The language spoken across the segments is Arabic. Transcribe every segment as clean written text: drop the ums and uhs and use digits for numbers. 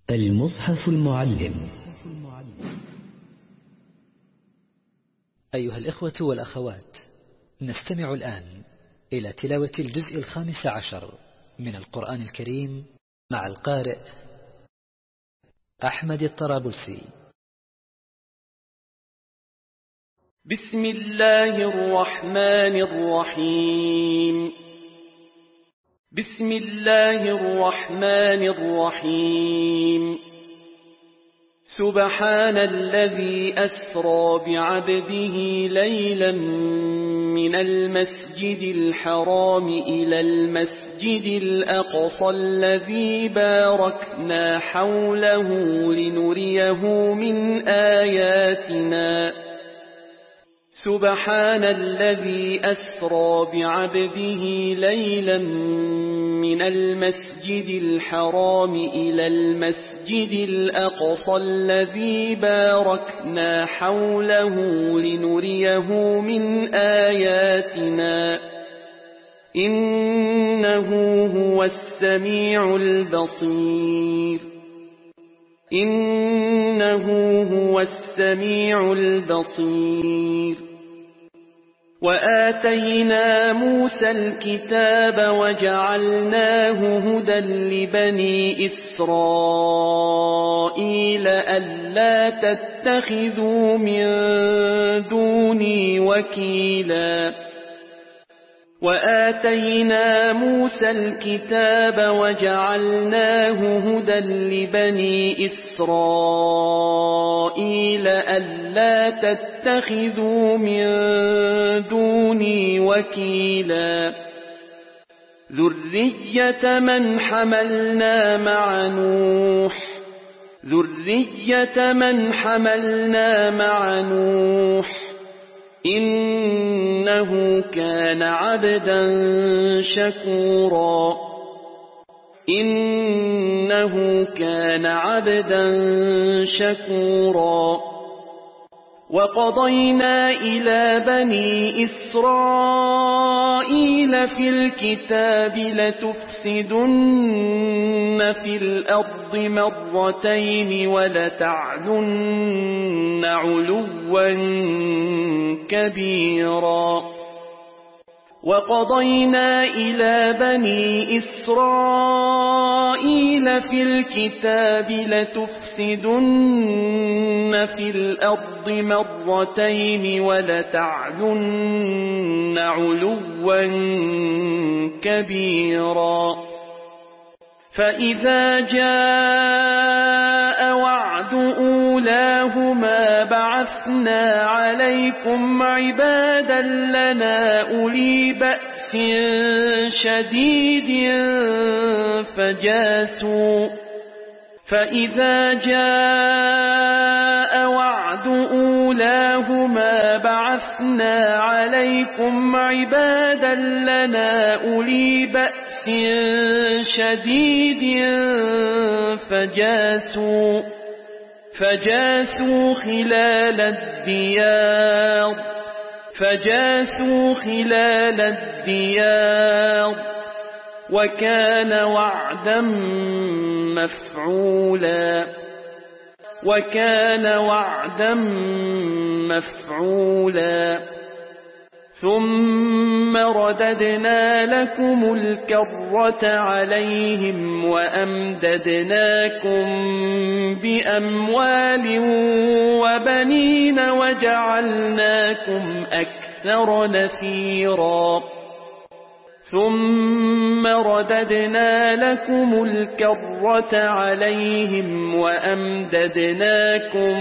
المصحف المعلم. أيها الإخوة والأخوات، نستمع الآن إلى تلاوة الجزء 15 من القرآن الكريم مع القارئ أحمد الطرابلسي. بسم الله الرحمن الرحيم. بسم الله الرحمن الرحيم. سبحان الذي أسرى بعبده ليلا من المسجد الحرام إلى المسجد الأقصى الذي باركنا حوله لنريه من آياتنا. سبحان الذي أسرى بعبده ليلا من المسجد الحرام إلى المسجد الأقصى الذي باركنا حوله لنريه من آياتنا إنه هو السميع البصير. إنه هو السميع البصير. وآتينا موسى الكتاب وجعلناه هدى لبني إسرائيل ألا تتخذوا من دوني وكيلا. وآتينا موسى الكتاب وجعلناه هدى لبني إسرائيل ألا تتخذوا من دوني وكيلا. ذرية من حملنا مع نوح. ذرية من حملنا مع نوح إنه كان عبدا شكورا. إنه كان عبدا شكورا. وقضينا إلى بني إسرائيل في الكتاب لتفسدن في الأرض مرتين ولتعلن علوا كبيرا. وقضينا إلى بني إسرائيل في الكتاب لتفسدن في الأرض مرتين ولتعلن علوا كبيرا. فإذا جاء وعد أولاهما بعثنا عليكم عبادا لنا أولي بأس شديد فجاسوا. فإذا جاء وعد أولاهما بعثنا عليكم عبادا لنا أولي بأس شديد فجاسوا خلال الديار. فجاسوا خلال الديار وكان وعدا مفعولا. وكان وعدا مفعولا. ثم رددنا لكم الكرة عليهم وأمددناكم بأموال وبنين وجعلناكم أكثر نفيرا. ثم رددنا لكم الكرة عليهم وأمددناكم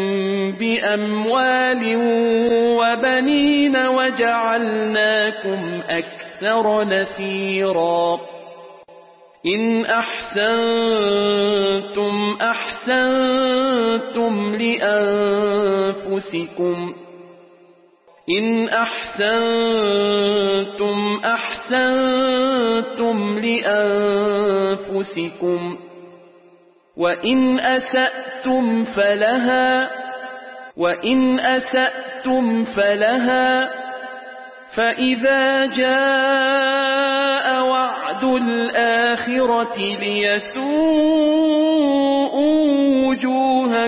بأموال وبنين وجعلناكم أكثر نفيرا. إن أحسنتم أحسنتم لأنفسكم. إن أحسنتم أحسنتم لأنفسكم وإن أسأتم فلها. وإن أسأتم فلها. فإذا جاء وعد الآخرة ليسوءوا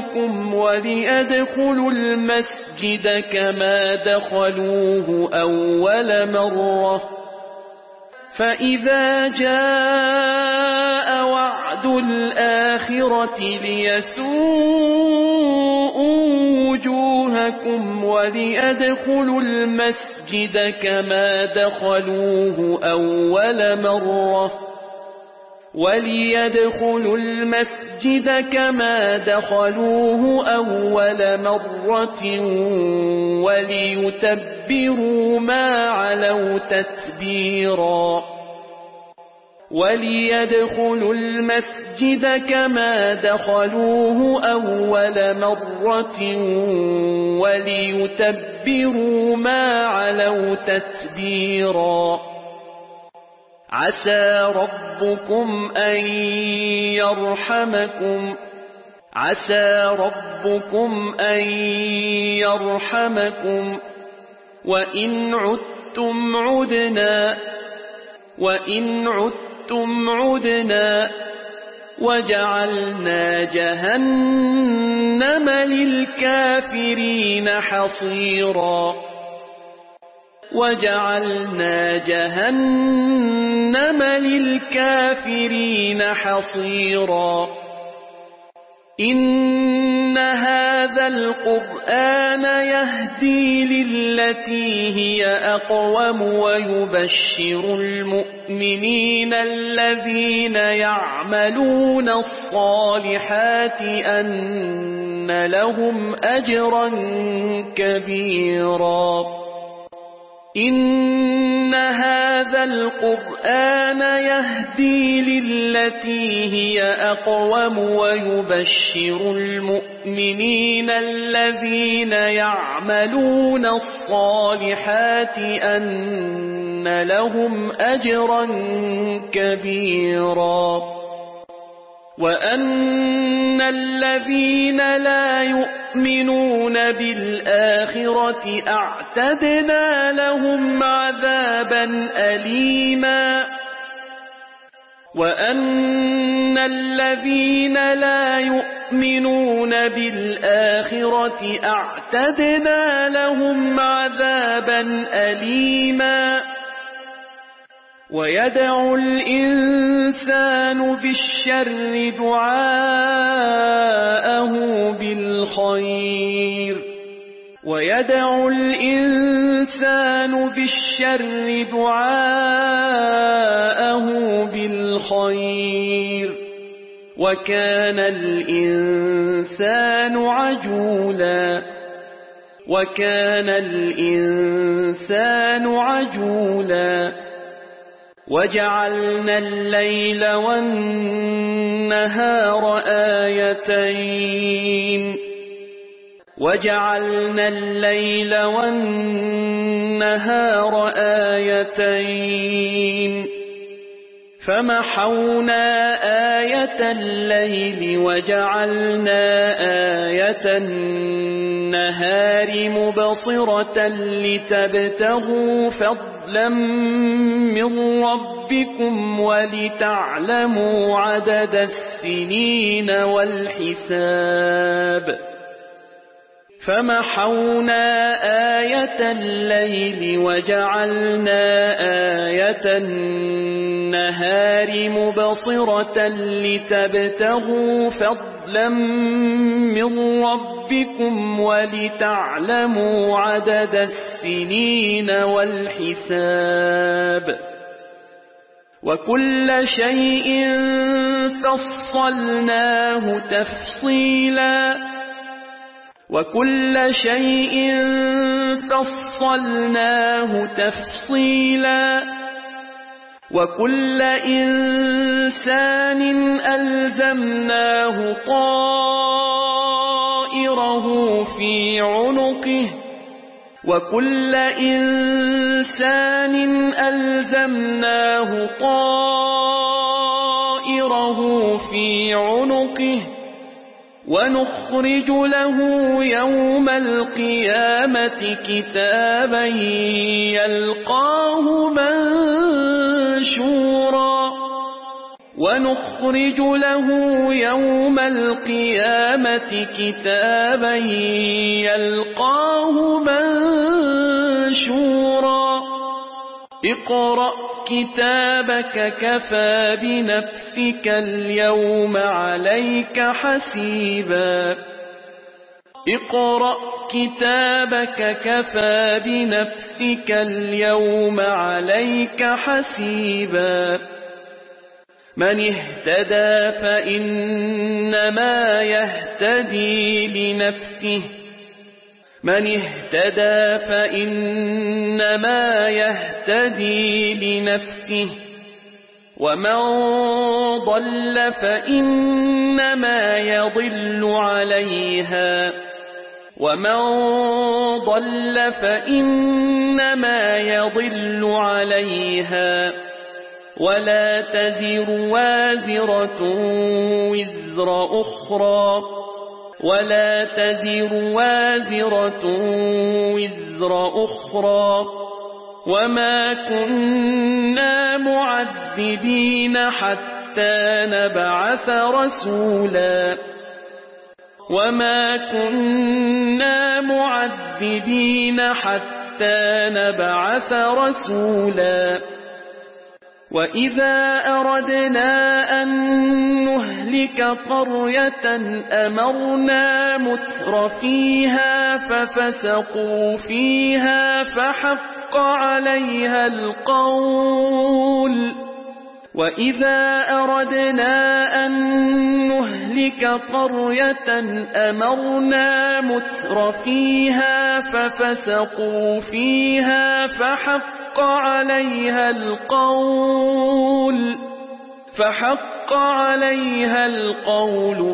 وجوهكم وليدخلوا المسجد كما دخلوه أول مرة فإذا جاء وعد الآخرة ليسوءوا وجوهكم وليدخلوا المسجد كما دخلوه أول مرة وليتبروا ما علوا تتبيرا وليدخلوا المسجد كما دخلوه أول مرة وليتبروا ما علوا تتبيرا عسى ربكم أن يرحمكم وإن عدتم عدنا وجعلنا جهنم للكافرين حصيرا إن هذا القرآن يهدي للتي هي أقوم ويبشر المؤمنين الذين يعملون الصالحات أن لهم أجرا كبيرا إن هذا القرآن يهدي للتي هي أقوم ويبشر المؤمنين الذين يعملون الصالحات أن لهم أجرا كبيرا وأن الذين لا يؤمنون بالآخرة أعتدنا لهم عذابا أليما وأن الذين لا يؤمنون بالآخرة أعتدنا لهم عذابا أليما ويدعو الإنسان بالشر دعاءه بالخير وكان الإنسان عجولا وجعلنا الليل والنهار آيتين فمحونا آية الليل وجعلنا آية النهار مبصرة لتبتغوا فضلا من ربكم ولتعلموا عدد السنين والحساب فمحونا آية الليل وجعلنا آية النهار مبصرة لتبتغوا فضلا من ربكم ولتعلموا عدد السنين والحساب وكل شيء فصلناه تفصيلا وكل إنسان ألزمناه طائره في عنقه ونخرج له يوم القيامة كتابا يلقاه منشورا ونخرج له يوم القيامة كتابا يلقاه منشورا اقرأ كتابك كفى بنفسك اليوم عليك حسيبا اقرأ كتابك كفى بنفسك اليوم عليك حسيبا من اهتدى فإنما يهتدي لنفسه ومن ضل فإنما يضل عليها ولا تزر وازرة وزر أخرى وما كنا معذبين حتى نبعث رسولا وإذا أردنا أن نهلك قرية أمرنا متر فيها ففسقوا فيها فحق عليها القول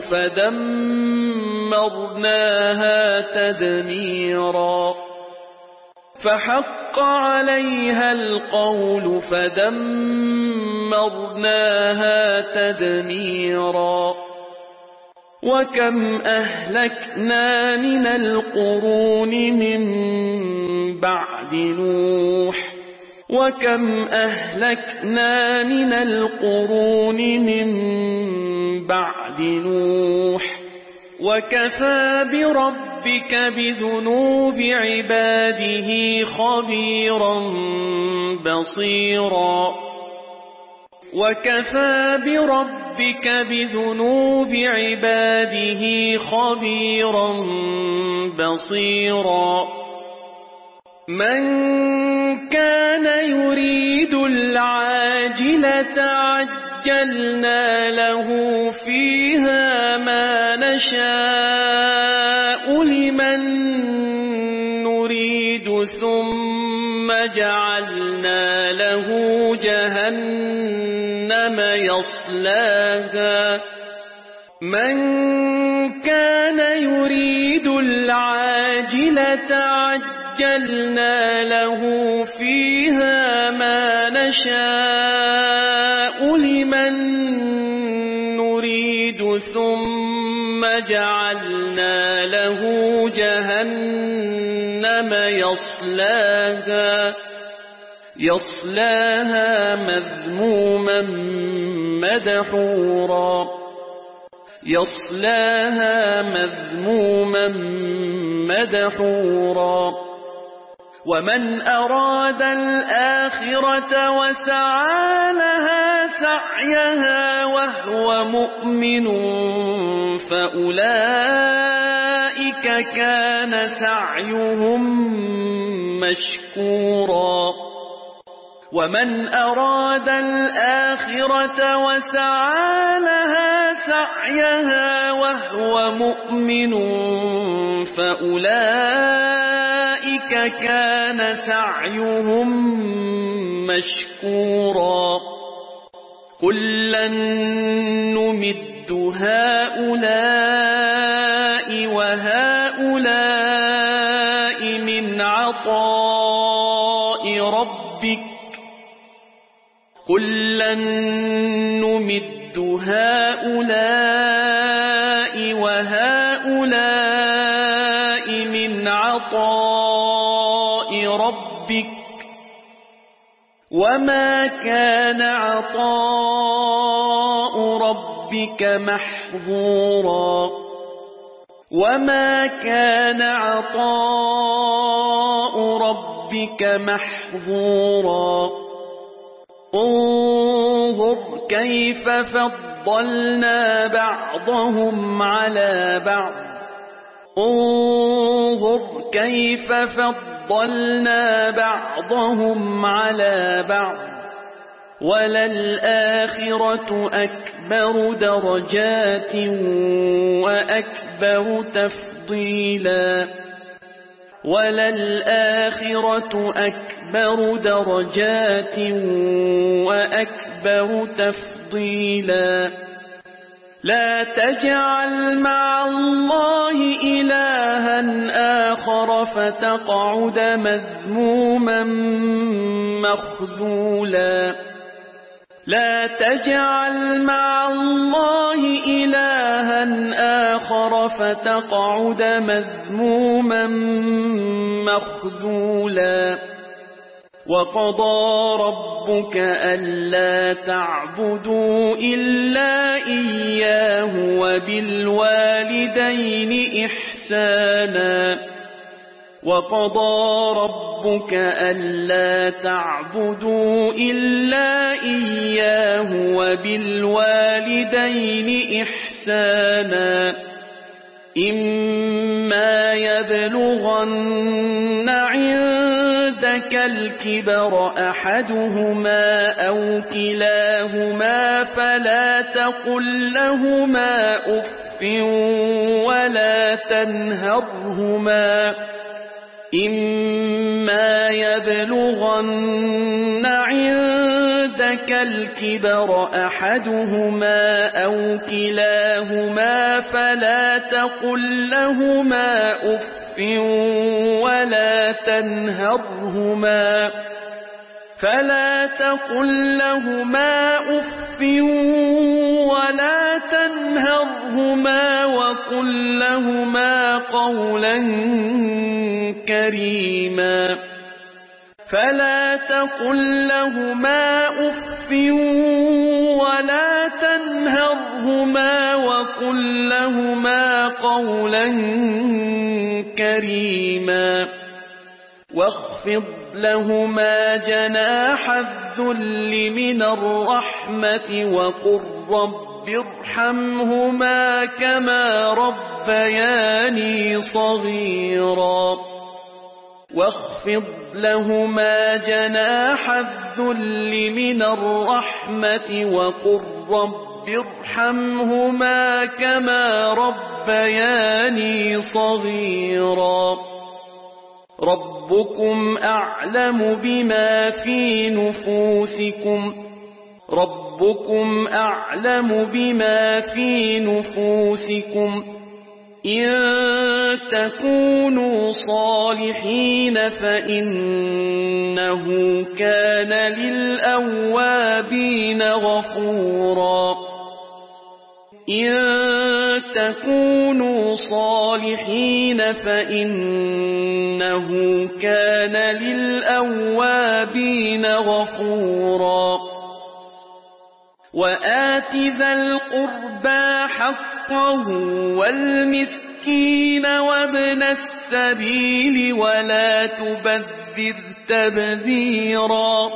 فدمرناها تدميرا وكم أهلكنا من القرون من بعد نوح وكفى بربك بذنوب عباده خبيرا بصيرا من كان يريد العاجلة عجلنا له فيها ما نشاء لمن نريد ثم جعلنا له جهنم يصلاها من كان يريد العاجلة عجلنا له فيها ما نشاء لمن نريد ثم جعلنا له جهنم يصلاها مذموما مدحورا ومن أراد الآخرة وسعى لها سعيها وهو مؤمن فأولئك كان سعيهم مشكورا ومن أراد الآخرة وسعى لها سعيها وهو مؤمن فأولئك كان سعيهم مشكورا كلا نمد هؤلاء وهؤلاء من عطاء ربك كلا نمد هؤلاء وهؤلاء من عطاء ربك وما كان عطاء ربك محظورا وما كان عطاء ربك محظورا انظر كيف فضلنا بعضهم على بعض انظر كيف فضلنا بعضهم على بعض وللآخرة أكبر درجات وأكبر تفضيلا وللآخرة أكبر درجات وأكبر تفضيلا لا تجعل مع الله إلها آخر فتقعد مذموما مخذولا لا تجعل مع الله إلها آخر فتقعد مذموما مخذولا وقضى ربك ألا تعبدوا إلا إياه وبالوالدين إحسانا وقضى ربك ألا تعبدوا إلا إياه وبالوالدين إحسانا إما يبلغن عندك الكبر أحدهما أو كلاهما فلا تقل لهما أف ولا تنهرهما إما يبلغن عندك الكبر أحدهما أو كلاهما فلا تقل لهما أف ولا تنهرهما وقل لهما قولا كريما فلا تقل لهما أف ولا تنهرهما وقل لهما قولا كريما واخفض لهما جناح الذل من الرحمة وقل رب ارحمهما كما ربياني صغيرا واخفض لهما جناح الذل من الرحمة وقل رب ارحمهما كما ربياني صغيرا ربكم أعلم بما في نفوسكم إن تكونوا صالحين فإنه كان للأوابين غفورا إن تكونوا صالحين فإنه كان للأوابين غفورا وآت ذا القربى حقه والمسكين وابن السبيل ولا تبذر تبذيرا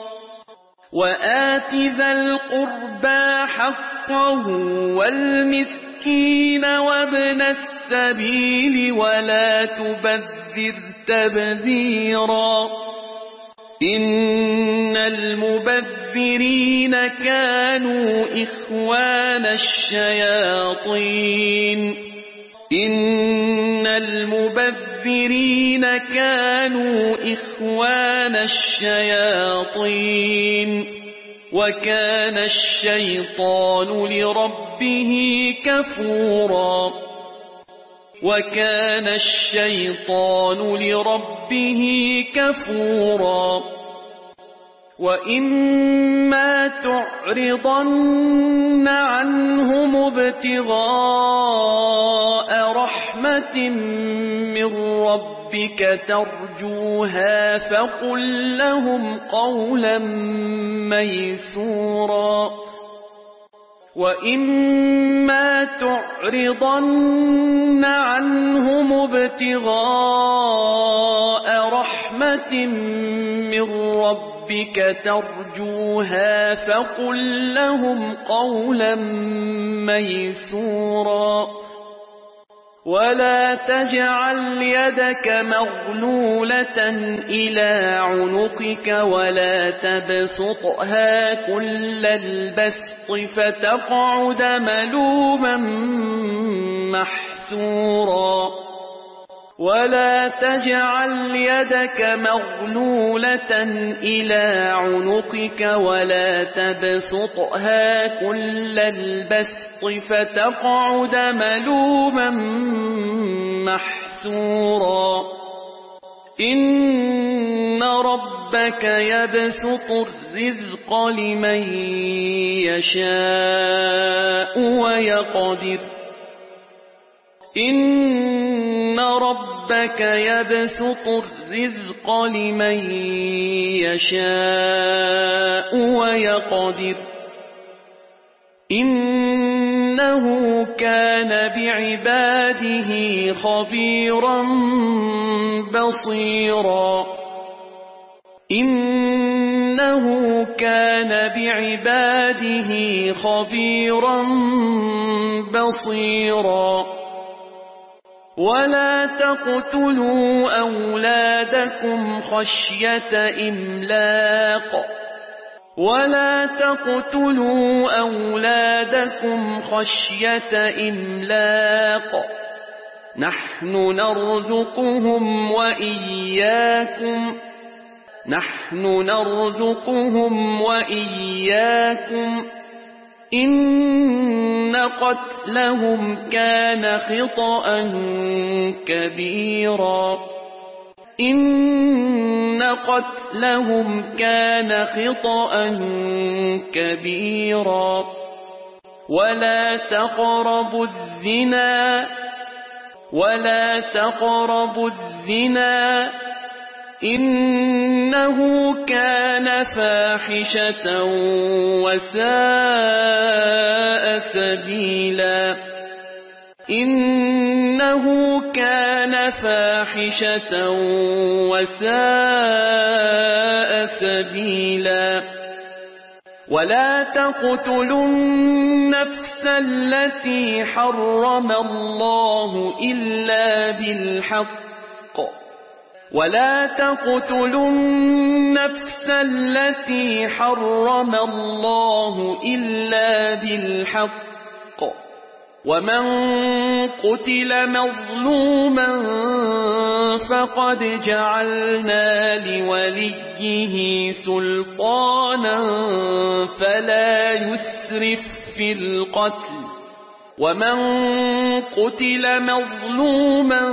وآت ذا القربى حقه والمسكين وابن السبيل ولا تبذر تبذيرا إن المبذرين كانوا إخوان الشياطين وكان الشيطان لربه كفورا وإما تعرضن عنهم ابتغاء رحمة من ربك ربك ترجوها فقل لهم قولا ميسورا وإما تعرضن عنهم ابتغاء رحمة من ربك ترجوها فقل لهم قولا ميسورا ولا تجعل يدك مغلولة إلى عنقك ولا تبسطها كل البسط فتقعد ملوما محسورا ولا تجعل يدك مغلولة إلى عنقك ولا تبسطها كل البسط فتقعد ملوما محسورا إن ربك يبسط الرزق لمن يشاء ويقدر إن ربك يبسط الرزق لمن يشاء ويقدر إنه كان بعباده خبيرا بصيرا إنه كان بعباده خبيرا بصيرا ولا تقتلوا أولادكم خشية إملاق ولا تقتلوا أولادكم خشية إملاق نحن نرزقهم وإياكم إن قتلهم كان خطأ كبيرا إن قتلهم كان خطأ كبيرا ولا تقربوا الزنا إنه كان فاحشة وساء سبيلا إنه كان فاحشة وساء سبيلا ولا تقتلوا النفس التي حرم الله إلا بالحق ولا تقتلوا النفس التي حرم الله إلا بالحق ومن قتل مظلوما فقد جعلنا لوليه سلطانا فلا يسرف في القتل ومن قتل مظلوما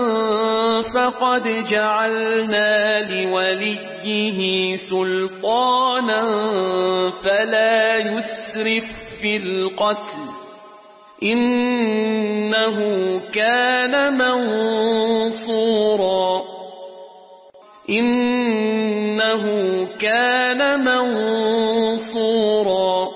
فقد جعلنا لوليه سلطانا فلا يسرف في القتل إنه كان منصورا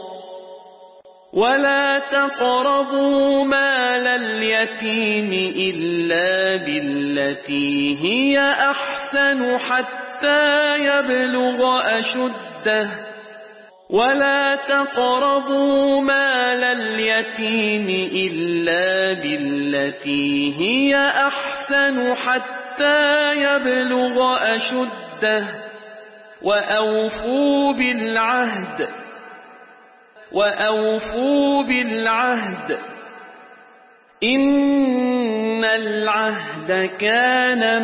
ولا تقربوا مال اليتيم إلا بالتي هي أحسن حتى يبلغ أشده ولا تقربوا مال اليتيم إلا بالتي هي أحسن حتى يبلغ أشده وأوفوا بالعهد إن العهد كان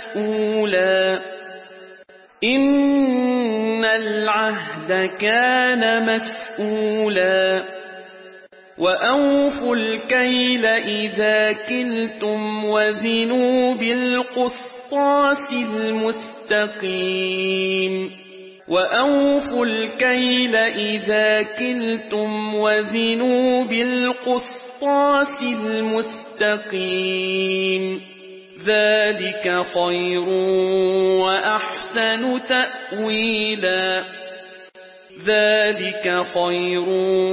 مسؤولا وأوفوا الكيل إذا كلتم وزنوا بالقسطاس المستقيم وأوفوا الكيل إذا كلتم وزنوا بالقسطاس المستقيم ذلك خير وأحسن تأويلا ذلك خير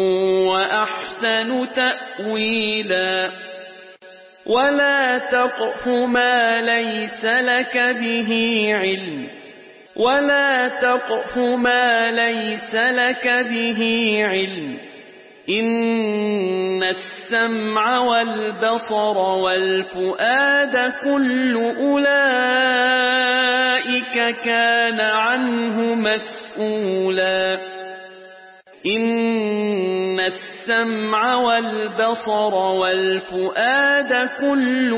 وأحسن تأويلا ولا تقف ما ليس لك به علم إن السمع والبصر والفؤاد كل أولئك كان عنه مسؤولا إن السمع والبصر والفؤاد كل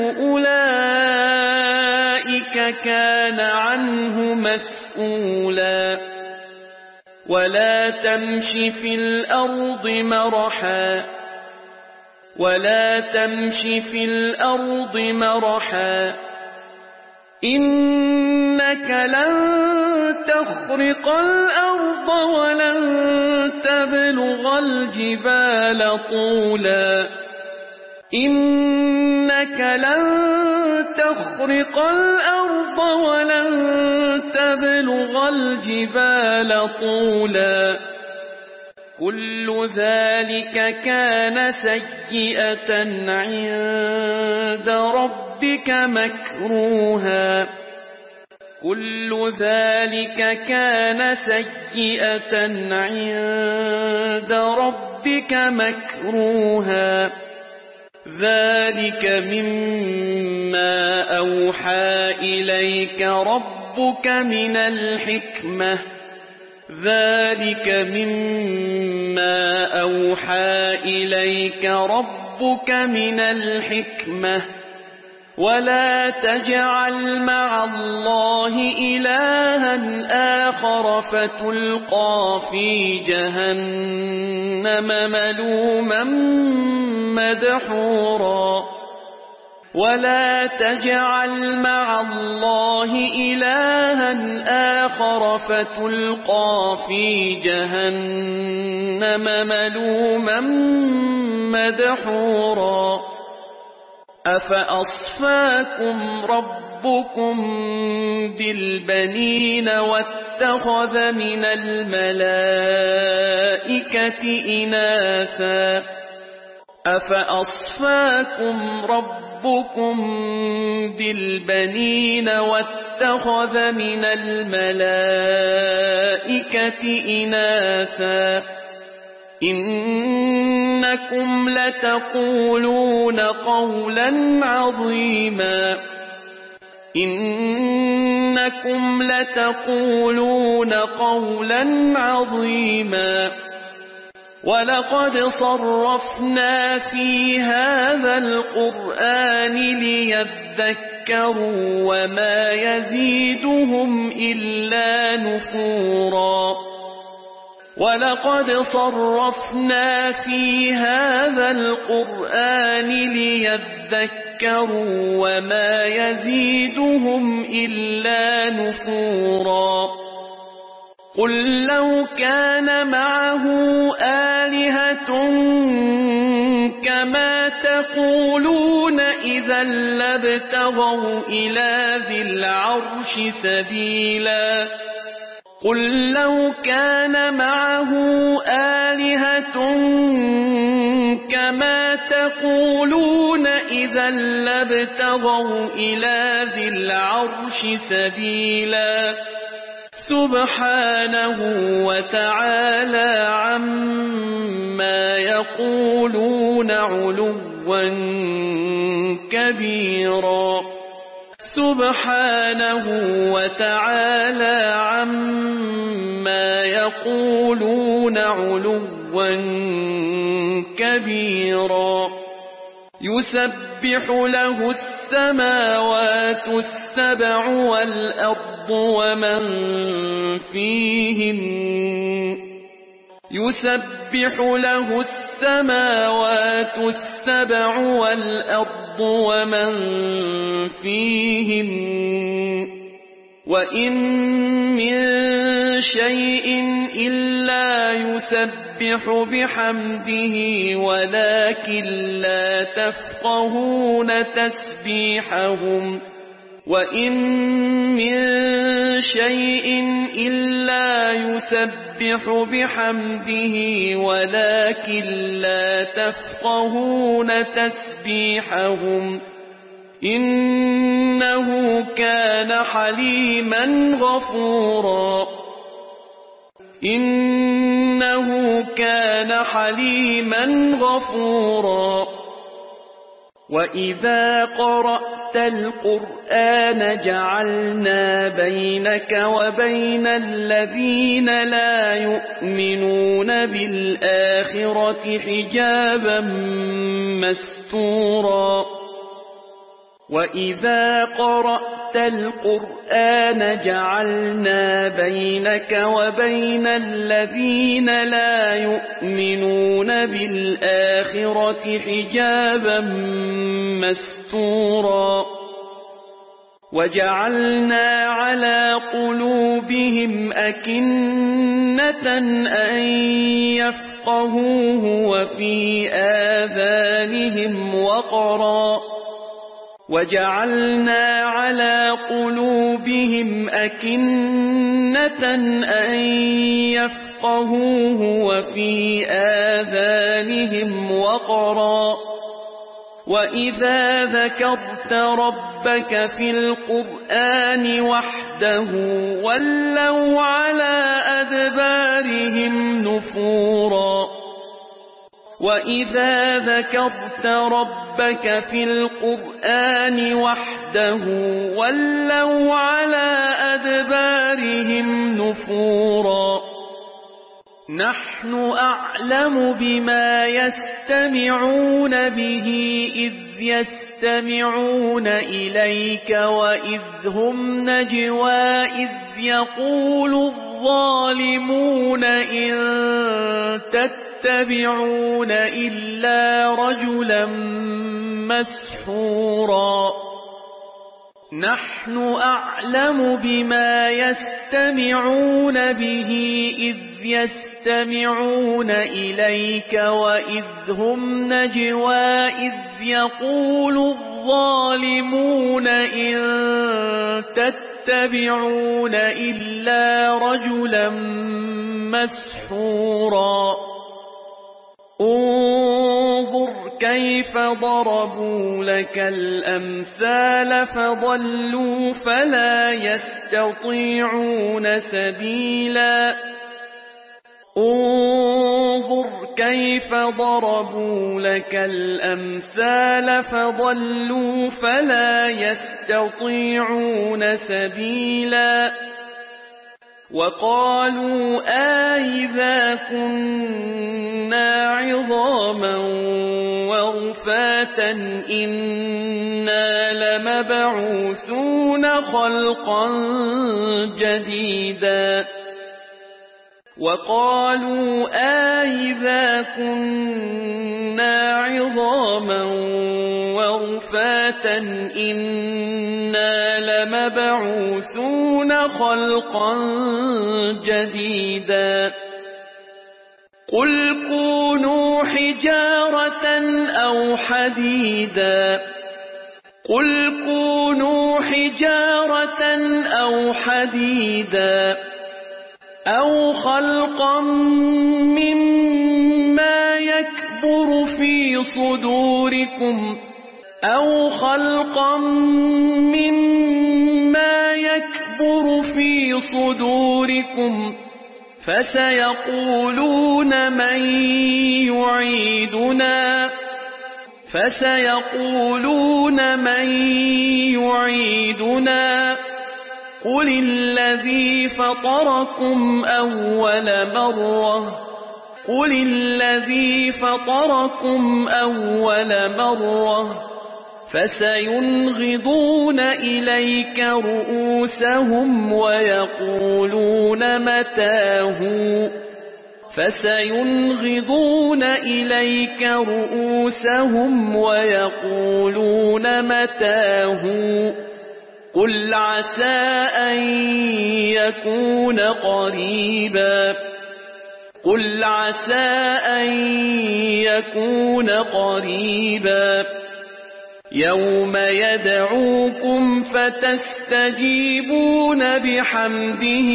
أولئك كان عنه مسؤولا ولا تمش في الأرض مرحا إنك لن تخرق الأرض ولن تبلغ الجبال طولا كل ذلك كان سيئة عند ربك مكروها ذلك مما أوحى إليك ربك من الحكمة ولا تجعل مع الله إلها آخر فتلقى في جهنم ملوما مدحورا أفأصفاكم ربكم بالبنين واتخذ من الملائكة إناثا إنكم لتقولون قولا عظيما ولقد صرفنا في هذا القرآن ليذكروا وما يزيدهم إلا نفورا قل لو كان معه آلهة كما تقولون إذا لابتغوا إلى ذي العرش سبيلا سبحانه وتعالى عما يقولون علوا كبيرا يسبح له السماوات السبع والأرض ومن فيهن وإن من شيء إلا يسبح بحمده ولكن لا تفقهون تسبيحهم وإن من شيء إلا يسبح بحمده ولكن لا تفقهون تسبيحهم إنه كان حليما غفورا إنه كان حليما غفورا وإذا قرأت القرآن جعلنا بينك وبين الذين لا يؤمنون بالآخرة حجابا مستورا وإذا قرأت القرآن جعلنا بينك وبين الذين لا يؤمنون بالآخرة حجابا مستورا وجعلنا على قلوبهم أكنة أن يفقهوه وفي آذانهم وقرا وجعلنا على قلوبهم أكنة أن يفقهوه وفي آذانهم وقرا وإذا ذكرت ربك في القرآن وحده ولوا على أدبارهم نفورا وإذا ذكرت ربك في القرآن وحده ولوا على أدبارهم نفورا نحن أعلم بما يستمعون به إذ يستمعون إليك وإذ هم نجوى إذ يقول الظالمون إن تتبعون إلا رجلا مسحورا نحن أعلم بما يستمعون به إذ يستمعون إليك وإذ هم نجوى إذ يقول الظالمون إن تتبعون إلا رجلا مسحورا انظر كيف ضربوا لك الأمثال فضلوا فلا يستطيعون سبيلا انظر كيف ضربوا لك الأمثال فضلوا فلا يستطيعون سبيلا وقالوا أإذا كنا عظاما ورفاتا إنا لمبعوثون خلقا جديدا وقالوا أإذا كنا عظاما ورفاتا إنا لمبعوثون خلقا جديدا قل كونوا حجارة أو حديدا قل كونوا حجارة أو حديدا أو خلقا مما يكبر في صدوركم أو خلقا مما يكبر في صدوركم فسيقولون من يعيدنا قل الذي فطركم أول مرة فسينغضون إليك رؤوسهم ويقولون متاه قل عسى أن يكون قريبا يوم يدعوكم فتستجيبون بحمده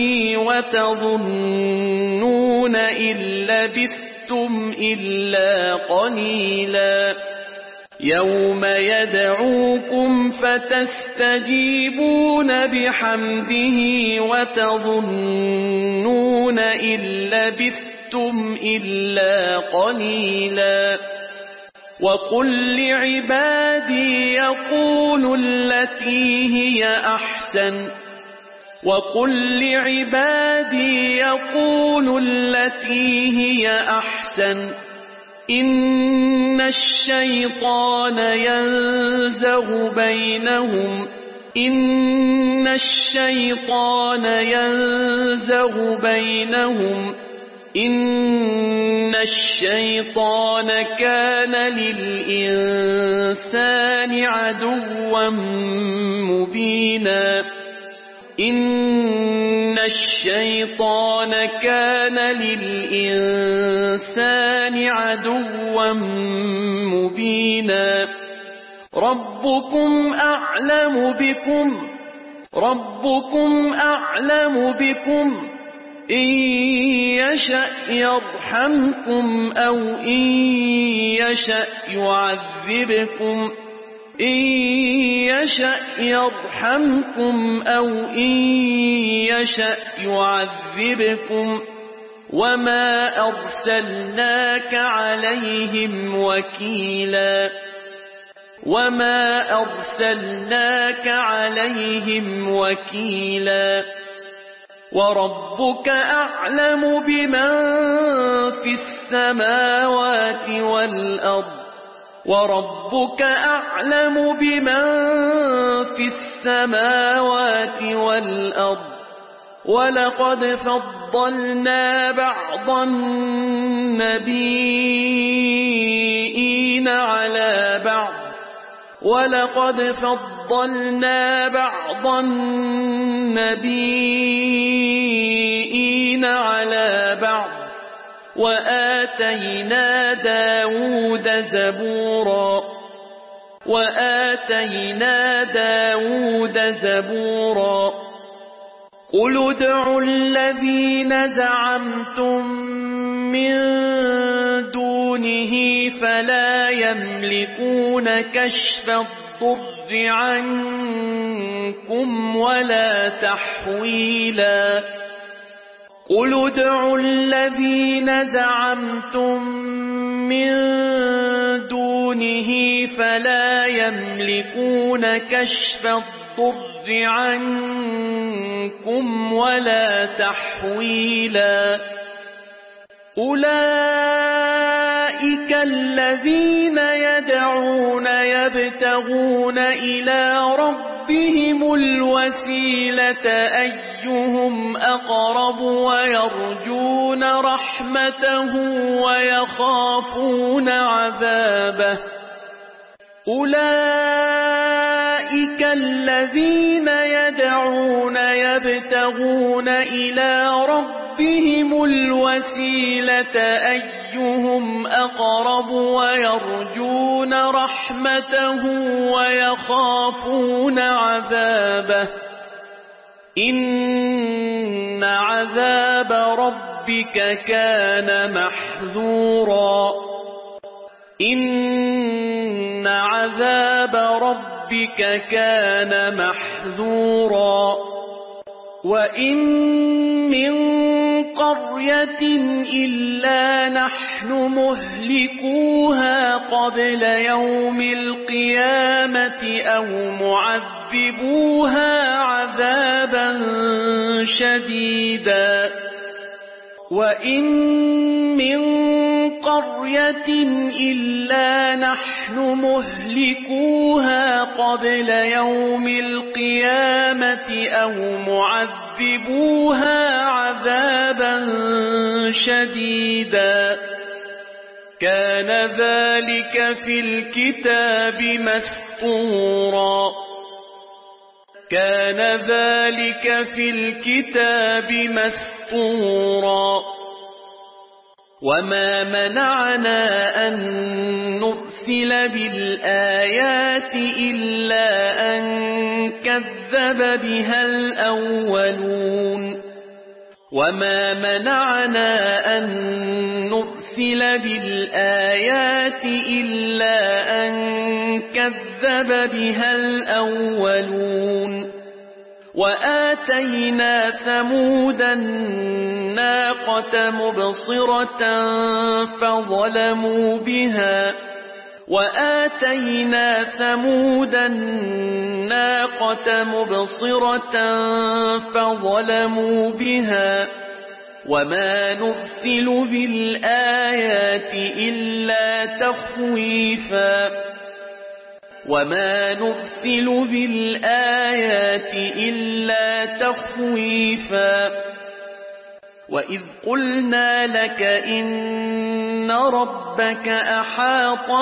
وتظنون إن لبثتم إلا قليلا يوم يدعوكم فتستجيبون بحمده وتظنون إن لبثتم إلا قليلا وقل لعبادي يقولوا التي هي أحسن إن الشيطان كان للإنسان عدوا مبينا ربكم أعلم بكم إن يشأ يرحمكم أو إن يشأ يعذبكم وما أرسلناك عليهم وكيلا وربك أعلم بمن في السماوات والأرض ولقد فضلنا بعض النبيين على بعض وآتينا داود زبورا قل ادعوا الذين زعمتم من دونه فلا يملكون كشف الضر عنكم ولا تحويلا أولئك الذين يدعون يبتغون إلى ربهم الوسيلة أيهم أقرب ويرجون رحمته ويخافون عذابه إن عذاب ربك كان محذورا وإن من قرية إلا نحن مهلكوها قبل يوم القيامة أو معذبوها عذابا شديدا كان ذلك في الكتاب مسطورا وما منعنا أن نرسل بالآيات إلا أن كذب بها الأولون وما منعنا أن نرسل بالآيات إلا أن كذب بها الأولون وآتينا ثمود الناقة مبصرة فظلموا بها وما نرسل بالآيات إلا تخويفا وإذ قلنا لك إن ربك أحاط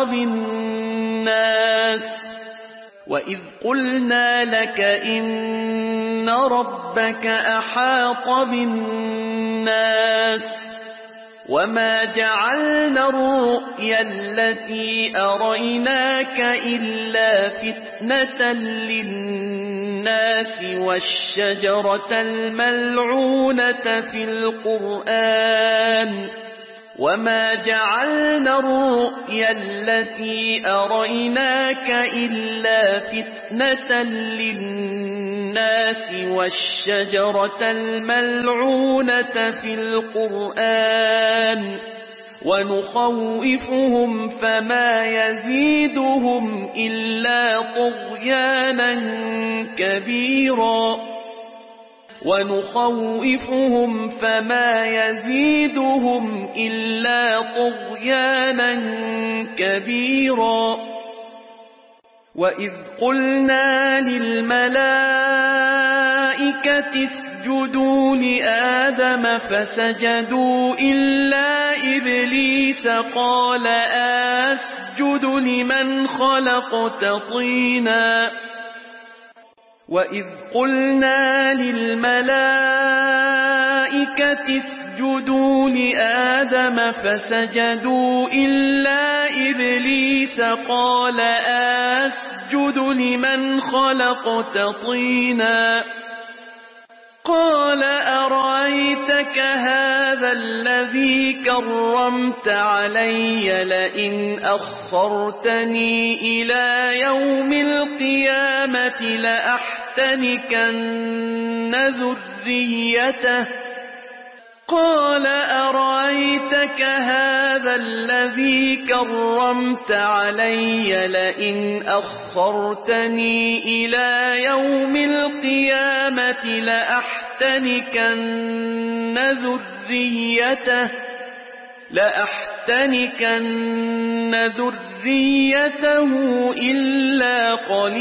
بالناس وما جعلنا الرؤيا التي أريناك إلا فتنة للناس والشجرة الملعونة في القرآن ونخوفهم فما يزيدهم إلا طغيانا كبيرا وإذ قلنا للملائكة اسجدوا لآدم فسجدوا إلا إبليس قال أسجد لمن خلقت طينا وإذ قلنا للملائكة اسجدوا لآدم فسجدوا إلا إبليس قال أسجد لمن خلقت طينا قال أرأيتك هذا الذي كرمت علي لئن أخرتني إلى يوم القيامة لأحتنكن ذريته قال أرأيتك هذا الذي كرمت علي لئن أخرتني إلى يوم القيامة لأحتنكن ذريته إلا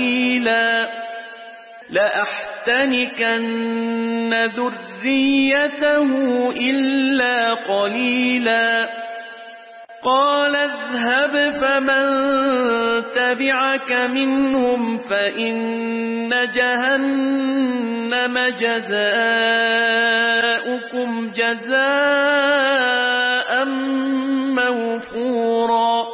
قليلا قال اذهب فمن تبعك منهم فإن جهنم جزاؤكم جزاء موفورا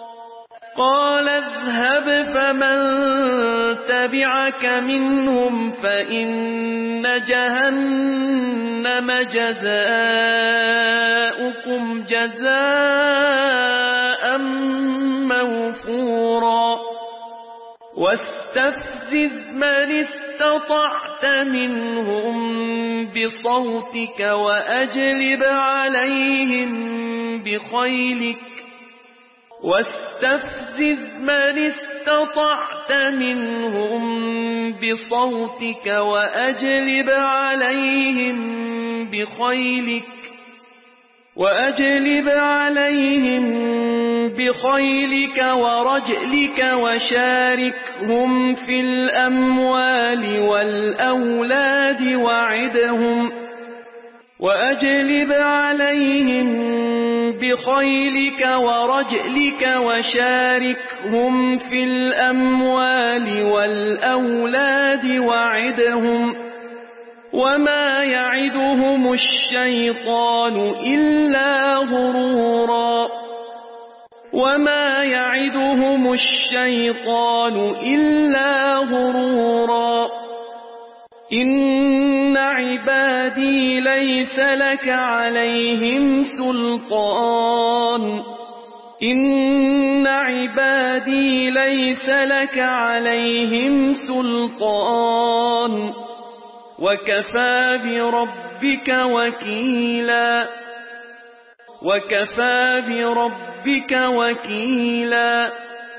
واستفزز من استطعت منهم بصوتك وأجلب عليهم بخيلك ورجلك وشاركهم في الأموال والأولاد وما يعدهم الشيطان إلا غرورا وما يعدهم الشيطان إلا غرورا إن عبادي ليس لك عليهم سلطان إن عبادي ليس لك عليهم سلطان وكفى بربك وكيلا وكفى بربك وكيلا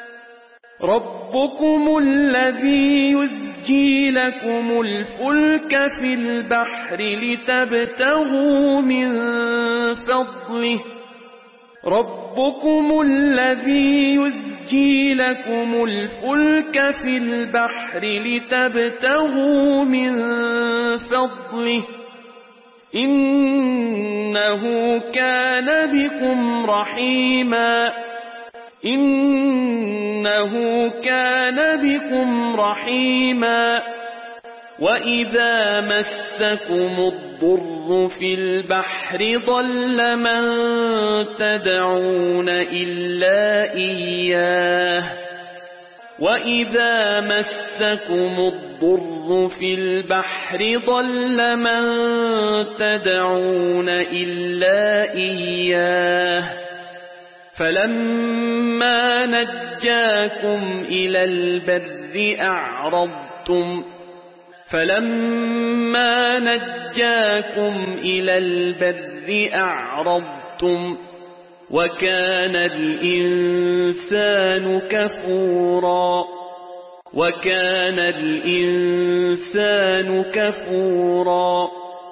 ربكم الذي يزجي لكم الفلك في البحر لتبتغوا من فضله ربكم الذي يزجي لكم الفلك في البحر لتبتغوا من فضله إنه كان بكم رحيما إنه كان بكم رحيما وإذا مسكم الضر في البحر ضل من تدعون إلا إياه وإذا مسكم الضر في البحر ضل من تدعون إلا إياه فلما نجاكم إلى البر أعرضتم فلما نجاكم إلى البر أعرضتم وكان الإنسان كفورا وكان الإنسان كفورا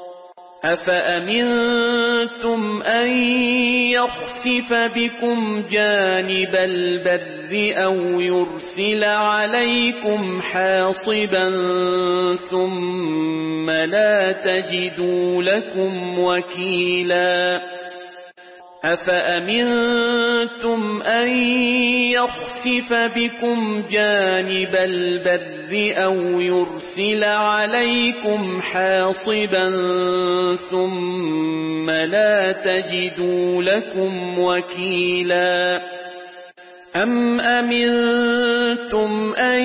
أفأمنتم أن يخسف بكم جانب البر أو يرسل عليكم حاصبا ثم لا تجدوا لكم وكيلا أفأمنتم أن يخسف بكم جانب البر أو يرسل عليكم حاصبا ثم لا تجدوا لكم وكيلا أم أمنتم أن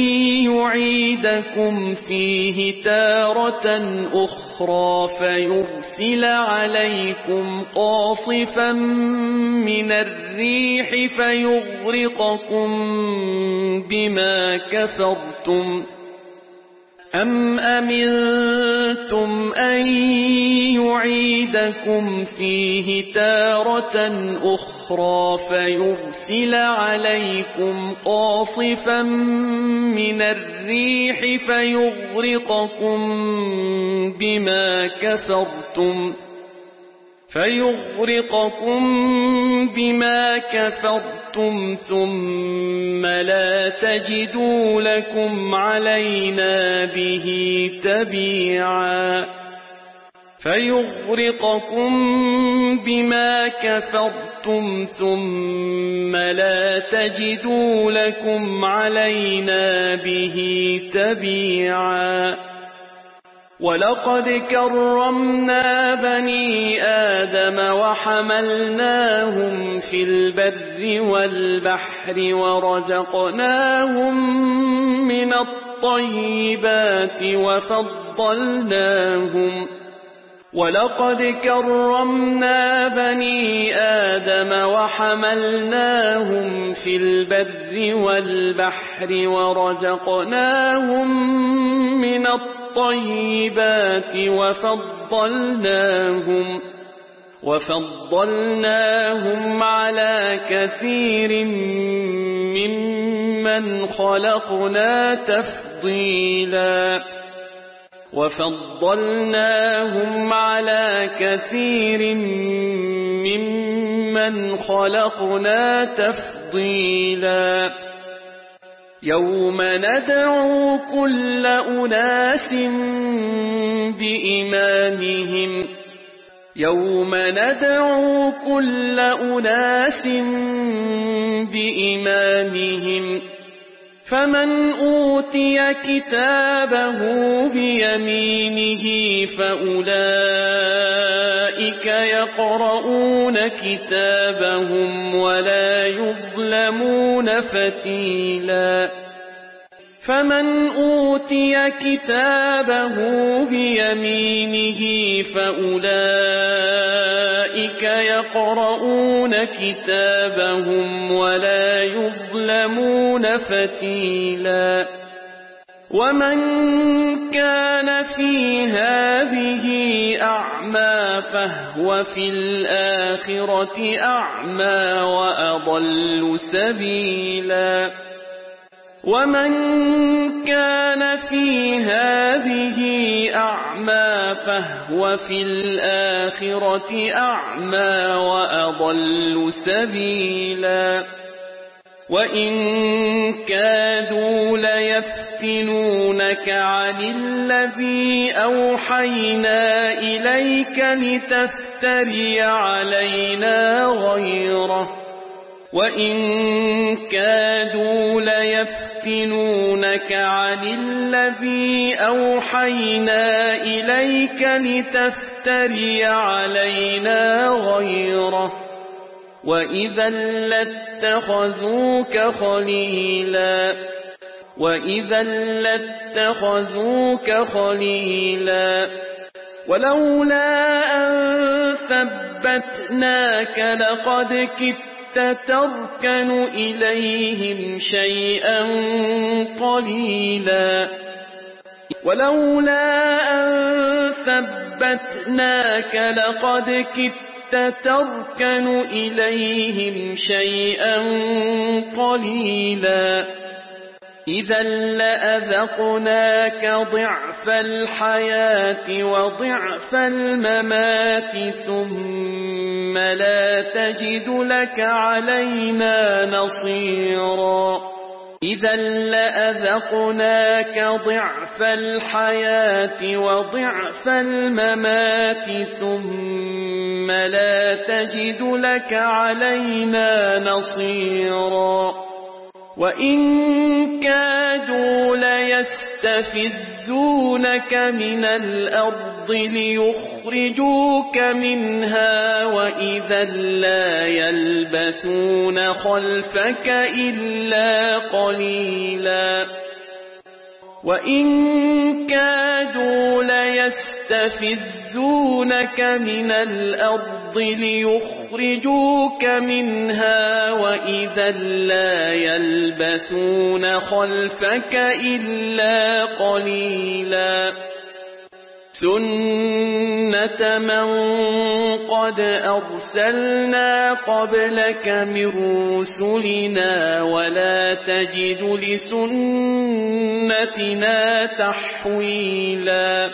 يعيدكم فيه تارة أخرى فيرسل عليكم قاصفا من الريح فيغرقكم بما كفرتم أم أمنتم أن يعيدكم فيه تارة أخرى فيرسل عليكم قاصفا من الريح فيغرقكم بما كفرتم ثم لا تجدوا لكم علينا به تبيعا فيغرقكم بما كفرتم ثم لا تجدوا لكم علينا به تبيعا ولقد كرمنا بني آدم وحملناهم في البر والبحر ورزقناهم من الطيبات ولقد كرمنا بني آدم وحملناهم في البر والبحر ورزقناهم من الطيبات وفضلناهم على كثير ممن خلقنا تفضيلا وفضلناهم على كثير ممن خلقنا تفضيلا يوم ندعو كل أناس بإمامهم فمن أوتي كتابه بيمينه فأولئك يقرؤون كتابهم ولا يظلمون فتيلا فمن أوتي كتابه بيمينه فأولئك يقرؤون كتابهم ولا يظلمون فتيلا ومن كان في هذه أعمى فهو في الآخرة أعمى وأضل سبيلا ومن كان في هذه أعمى فهو في الآخرة أعمى وأضل سبيلا وإن كادوا ليفتنونك عن الذي أوحينا إليك لتفتري علينا غيره وإن كادوا ليفتنونك عن الذي أوحينا إليك لتفتري علينا غيره وإذا لاتخذوك خليلا ولولا أن ثبتناك لقد كدت تركن إليهم شيئا قليلا ولولا أن ثبتناك لقد كدت تركن إليهم شيئا قليلا إذا لأذقناك ضعف الحياة وضعف الممات ثم لا تجد لك علينا نصيرا إذا لأذقناك ضعف الحياة وضعف الممات ثم لا تجد لك علينا نصيرا وإن كادوا ليستفزونك من الأرض ليخرجوك منها وإذا لا يلبثون خلفك إلا قليلا وإن كادوا ليستفزونك من الأرض ليخرجوك منها وإذا لا يلبثون خلفك إلا قليلا سنة من قد أرسلنا قبلك من رسلنا ولا تجد لسنتنا تحويلا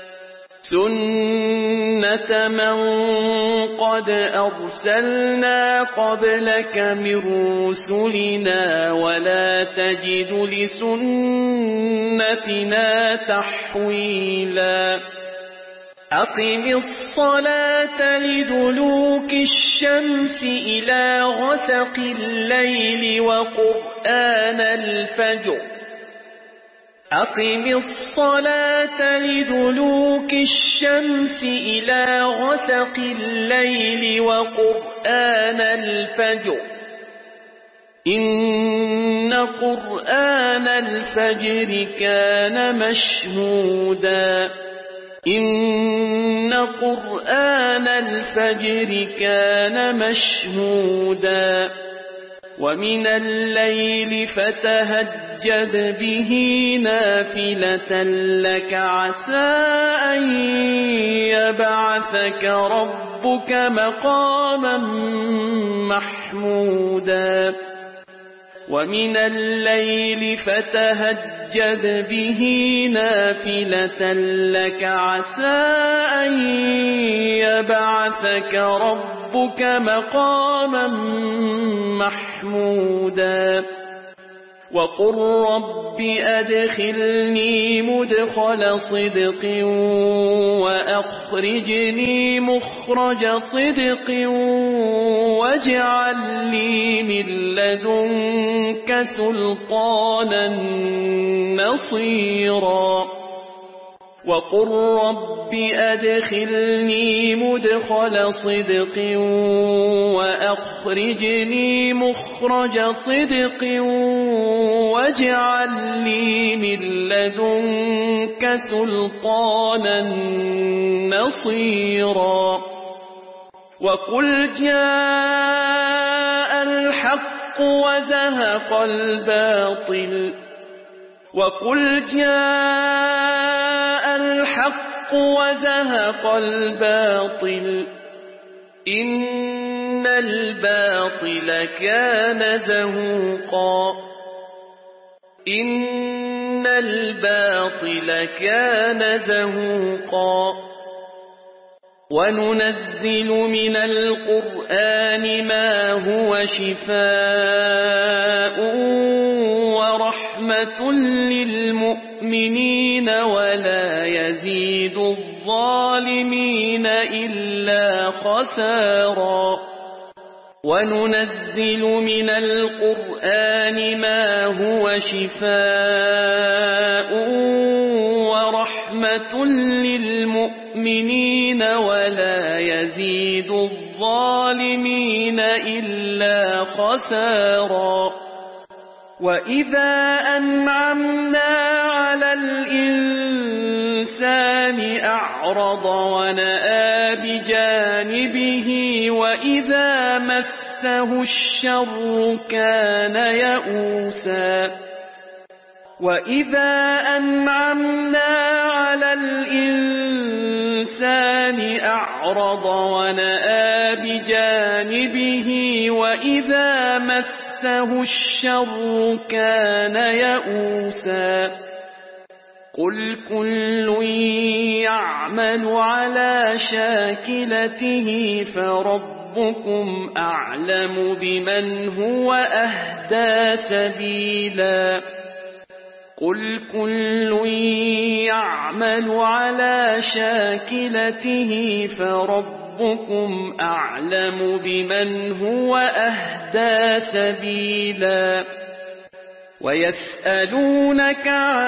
سنة من قد أرسلنا قبلك من رسلنا ولا تجد لسنتنا تحويلا أقم الصلاة لدلوك الشمس إلى غسق الليل وقرآن الفجر أقم الصلاة لدلوك الشمس إلى غسق الليل وقرآن الفجر إن قرآن الفجر كان مشهودا إن قرآن الفجر كان مشهودا ومن الليل فتهجد به نافلة لك عسى أن يبعثك ربك مقاما محمودا ومن الليل فتهجد به نافلة لك عسى أن يبعثك ربك مقاما محمودا وقل رب أدخلني مدخل صدق وأخرجني مخرج صدق واجعل لي من لدنك سلطانا نصيرا وقل رب أدخلني مدخل صدق وأخرجني مخرج صدق واجعل لي من لدنك سلطانا نصيرا وقل جاء الحق وزهق الباطل وقل جاء الحق وزهق الباطل إن الباطل كان زهوقا إن الباطل كان زهوقا وننزل من القرآن ما هو شفاء ورحمة للمؤمنين ولا يزيد الظالمين إلا خسارا وننزل من القرآن ما هو شفاء ورحمة للمؤمنين ولا يزيد الظالمين إلا خسارا وإذا أنعمنا على الإنسان أعرض ونأى بجانبه وإذا مسه الشر كان يئوسا وإذا أنعمنا على الإنسان أعرض ونأى بجانبه وإذا مسه الشر كان يئوسا قل كل يعمل على شاكلته فربكم أعلم بمن هو أهدى سبيلا قل كل يعمل على شاكلته فربكم أعلم بمن هو أهدى سبيلا ويسألونك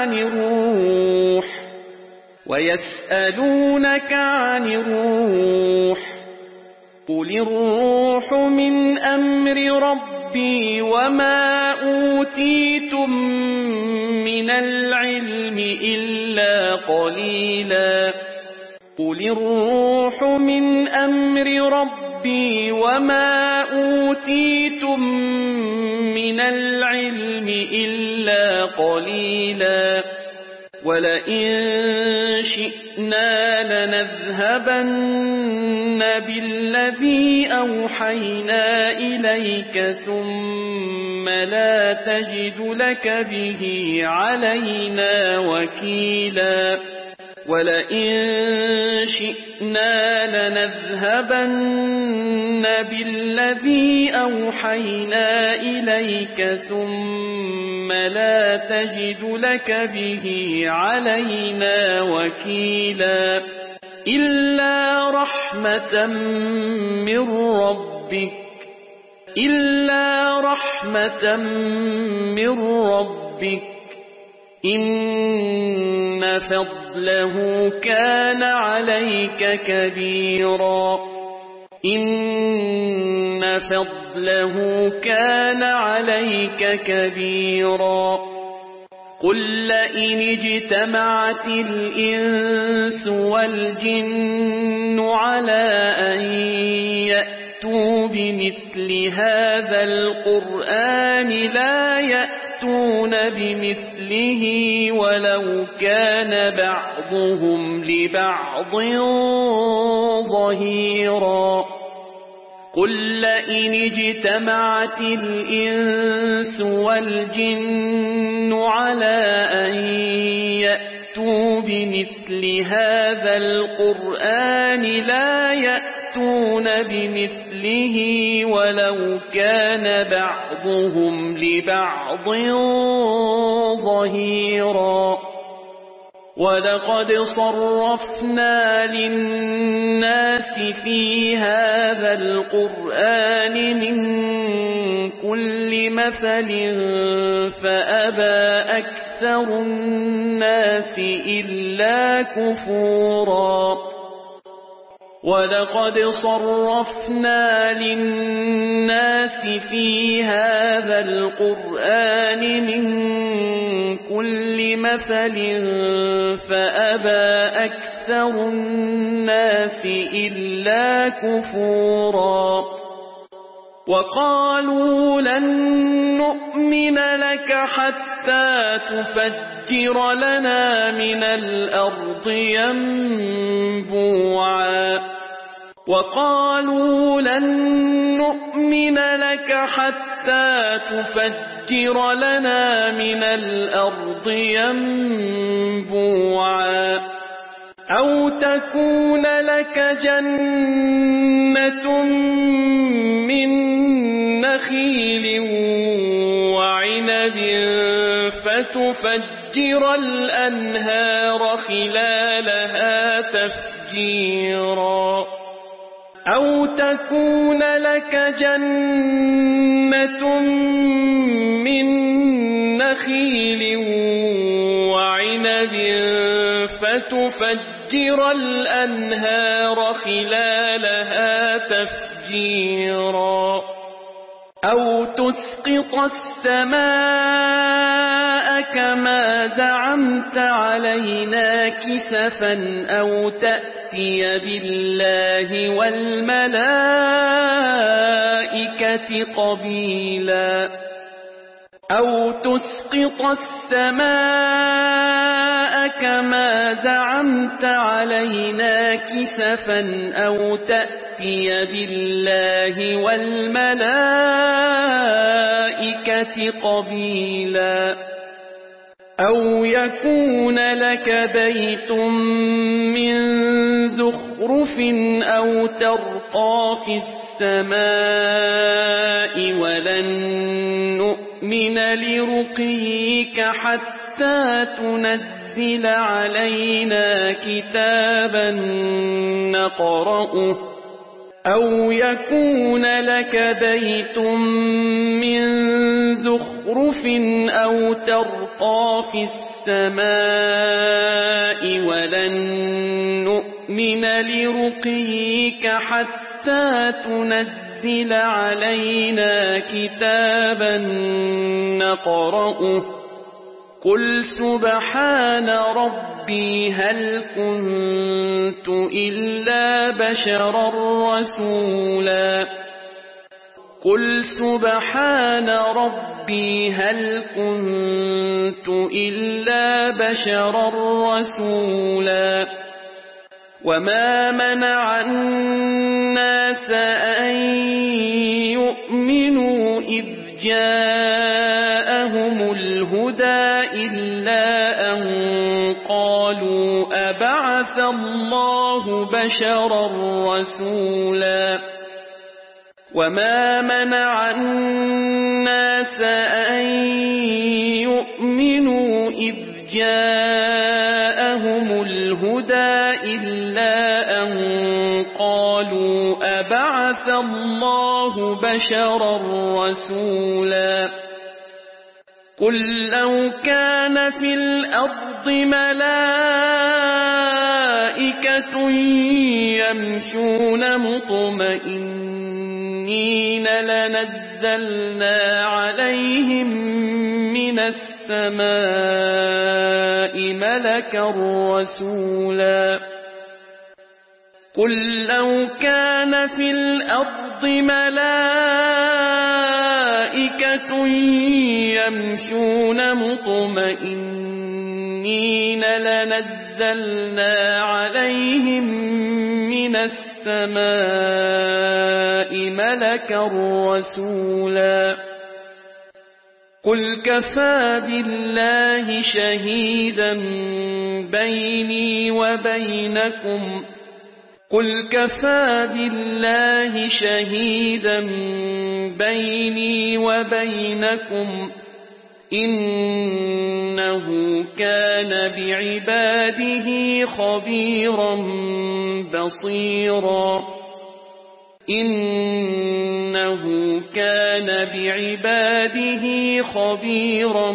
عن الروح قل الروح من أمر ربي وما أوتيتم من العلم إلا قليلا قل الروح من أمر ربي وما أوتيتم من العلم إلا قليلا ولئن شئنا لنذهبن بالذي أوحينا إليك ثم لا تجد لك به علينا وكيلا ولئن شئنا لنذهبن بالذي أوحينا إليك ثم لا تجد لك به علينا وكيلا إلا رحمة من ربك إن فضله كان عليك كبيرا إن فضله كان عليك كبيرا قل لئن اجتمعت الإنس والجن على أن يأتوا بمثل هذا القرآن لا يأتون بمثله ولو كان بعضهم لبعض ظهيرا قل لئن اجتمعت الإنس والجن على أن يأتوا بمثل هذا القرآن لا يأتون بمثله ولو كان بعضهم لبعض ظهيرا ولقد صرفنا للناس في هذا القرآن من كل مثل فأبى أكثر الناس إلا كفورا ولقد صرفنا للناس في هذا القرآن من كل مثل فأبى أكثر الناس إلا كفورا وقالوا لن نؤمن لك حتى تفجر لنا من الأرض ينبوعا وقالوا لن نؤمن لك حتى تفجر لنا من الأرض ينبوعا أو تكون لك جنة من نخيل وعنب فتفجر الأنهار خلالها تفجيرا أو تكون لك جنة من نخيل وعنب فتفجر الأنهار خلالها تفجيرا أو تسقط السماء كما زعمت علينا كسفا أو تأتي بالله والملائكة قبيلا أو تسقط السماء كما زعمت علينا كسفا أو تأتي بالله والملائكة قبيلا أو يكون لك بيت من زخرف أو ترقى في السماء ولن نؤمن لرقيك حتى تنزل علينا كتابا نقرأه أو يكون لك بيت من زخرف أو ترقى في السماء ولن نؤمن لرقيك حتى تنزل علينا كتابا نقرأه قل سبحان ربي هل كنت إلا بشرا رسولا قل سبحان ربي هل كنت إلا بشرا رسولا وما منع الناس أن يؤمنوا إذ جاءهم الهدى إلا أن قالوا أبعث الله بشرا رسولا وما منع الناس أن يؤمنوا إذ جاءهم الهدى إلا أن قالوا أبعث الله بشرا رسولا قل لو كان في الأرض ملائكة يمشون مطمئنين لنزلنا عليهم من السماء ملكا رسولا قل لو كان في الأرض ملائكة يمشون مطمئنين لنزلنا عليهم من السماء ملكا رسولا قل كفى بالله شهيدا بيني وبينكم قل كفى بالله شهيدا بيني وبينكم إنه كان بعباده خبيرا بصيرا إنه كان بعباده خبيرا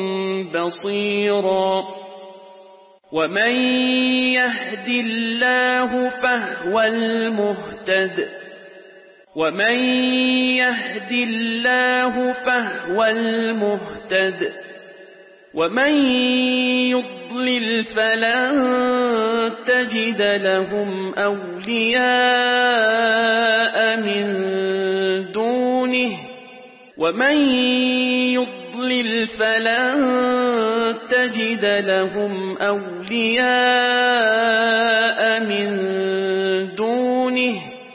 بصيرا ومن يهد الله فهو المهتد ومن يهد الله فهو المهتد ومن يضلل فلن تجد لهم أولياء من دونه ومن يضلل فلن تجد لهم أولياء من دونه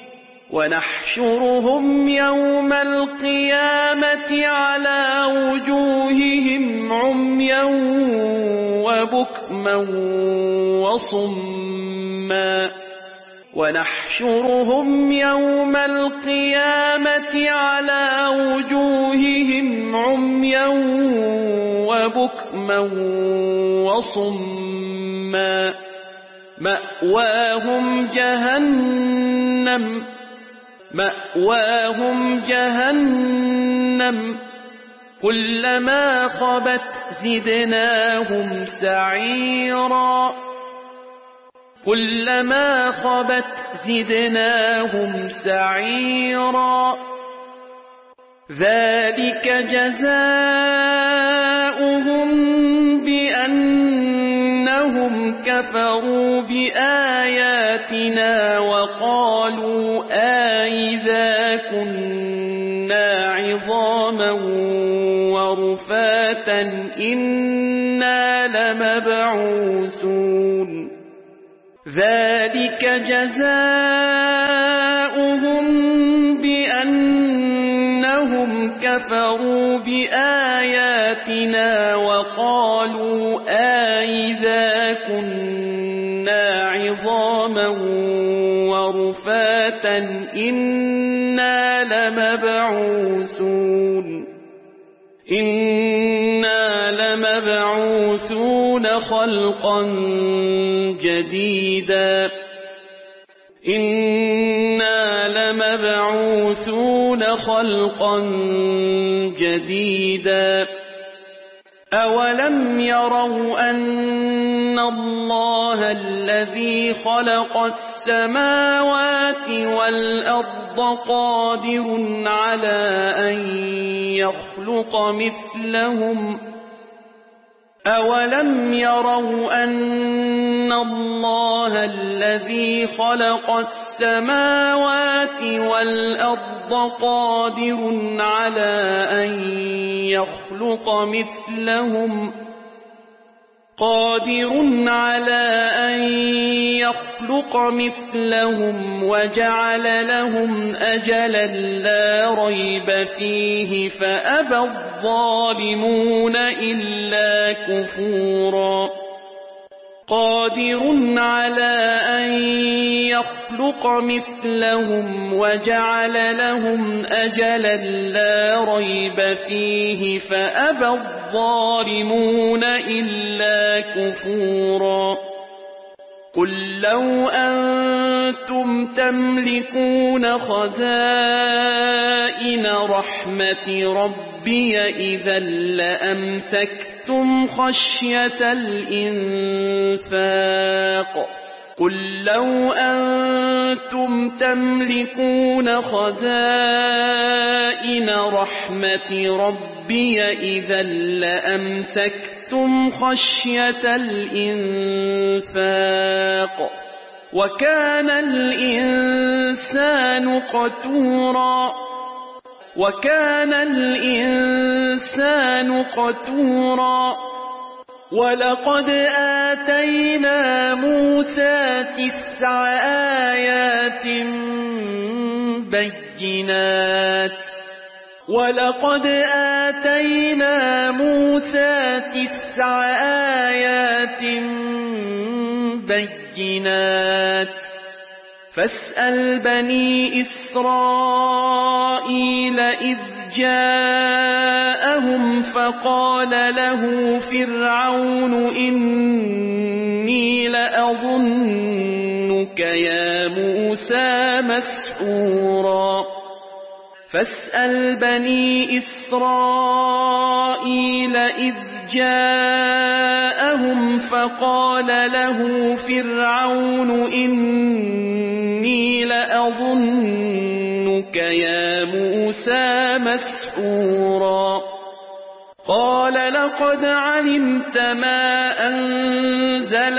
ونحشرهم يوم القيامة على وجوههم عميا وبكما وصما ونحشرهم يوم القيامة على وجوههم عميا وبكما وصما مأواهم جهنم كلما خبت زدناهم سعيرا كلما خبت زدناهم سعيرا ذلك جزاؤهم بأنهم كفروا بآياتنا وقالوا أإذا كنا عظاما ورفاتا إنا لمبعوثون ذلك جزاؤهم بأنهم كفروا بآياتنا وقالوا أإذا كنا عظاما ورفاتا إنا لمبعوثون خلقا جديدا إنا لمبعوثون خلقا جديدا أولم يروا أن الله الذي خلق السماوات والأرض قادر على أن يخلق مثلهم أولم يروا أن الله الذي خلق السماوات والأرض قادر على أن يخلق مثلهم وجعل لهم أجلا لا ريب فيه فأبى الظالمون إلا كفورا قادر على أن يخلق مثلهم وجعل لهم أجلا لا ريب فيه فأبى الظالمون إلا كفورا قل لو أنتم تملكون خزائن رحمة ربي إذا لأمسكتم خشية الإنفاق قل لو أنتم تملكون خزائن رحمة ربي إذا لأمسكتم خشية الإنفاق وكان الإنسان قتورا ولقد آتينا موسى 9 آيات بينات فاسأل بني إسرائيل إذ جاءهم فقال له فرعون إني لأظنك يا موسى مسحورا فاسأل بني إسرائيل إذ جاءهم فقال له فرعون إني لأظنك يا موسى مسحورا قال لقد علمت ما أنزل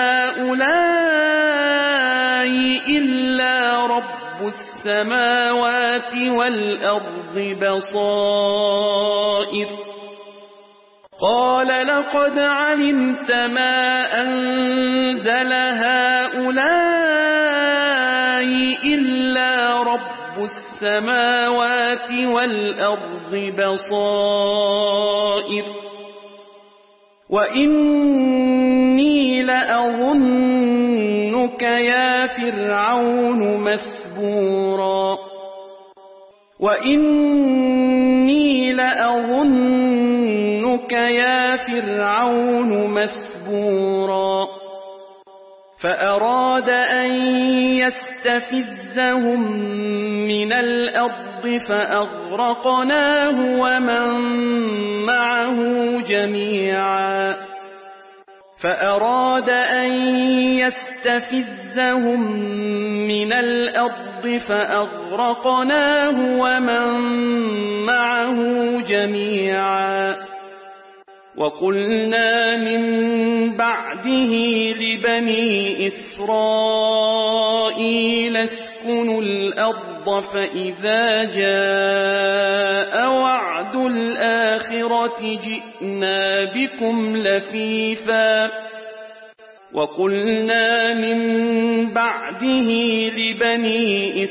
هؤلاء إلا رب السماوات والأرض بصائر قال لقد علمت ما أنزل هؤلاء إلا رب السماوات والأرض بصائر وإني لأظنك يا فرعون مسبورا وإني لأظنك يا فرعون مسبورا فأراد أن يستفزهم من الأرض فأغرقناه ومن معه جميعا فأراد أن يستفزهم من الأرض فأغرقناه ومن معه جميعا وقلنا من بعده لبني إسرائيل اسكنوا الأرض فإذا جاء وعد الآخرة جئنا بكم لفيفا وقلنا من بعده لبني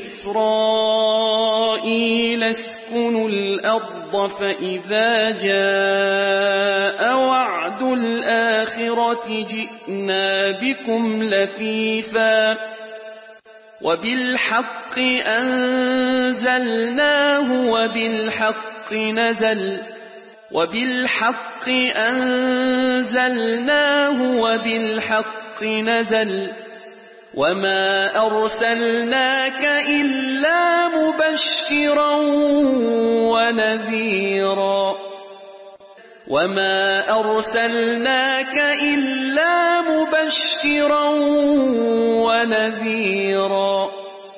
إسرائيل اسكنوا الأرض فإذا جاء وعد الآخرة جئنا بكم لفيفا وبالحق أنزلناه وبالحق نزل وبالحق أنزلناه وبالحق نزل وما أرسلناك إلا مبشرا ونذيرا وما أرسلناك إلا مبشرا ونذيرا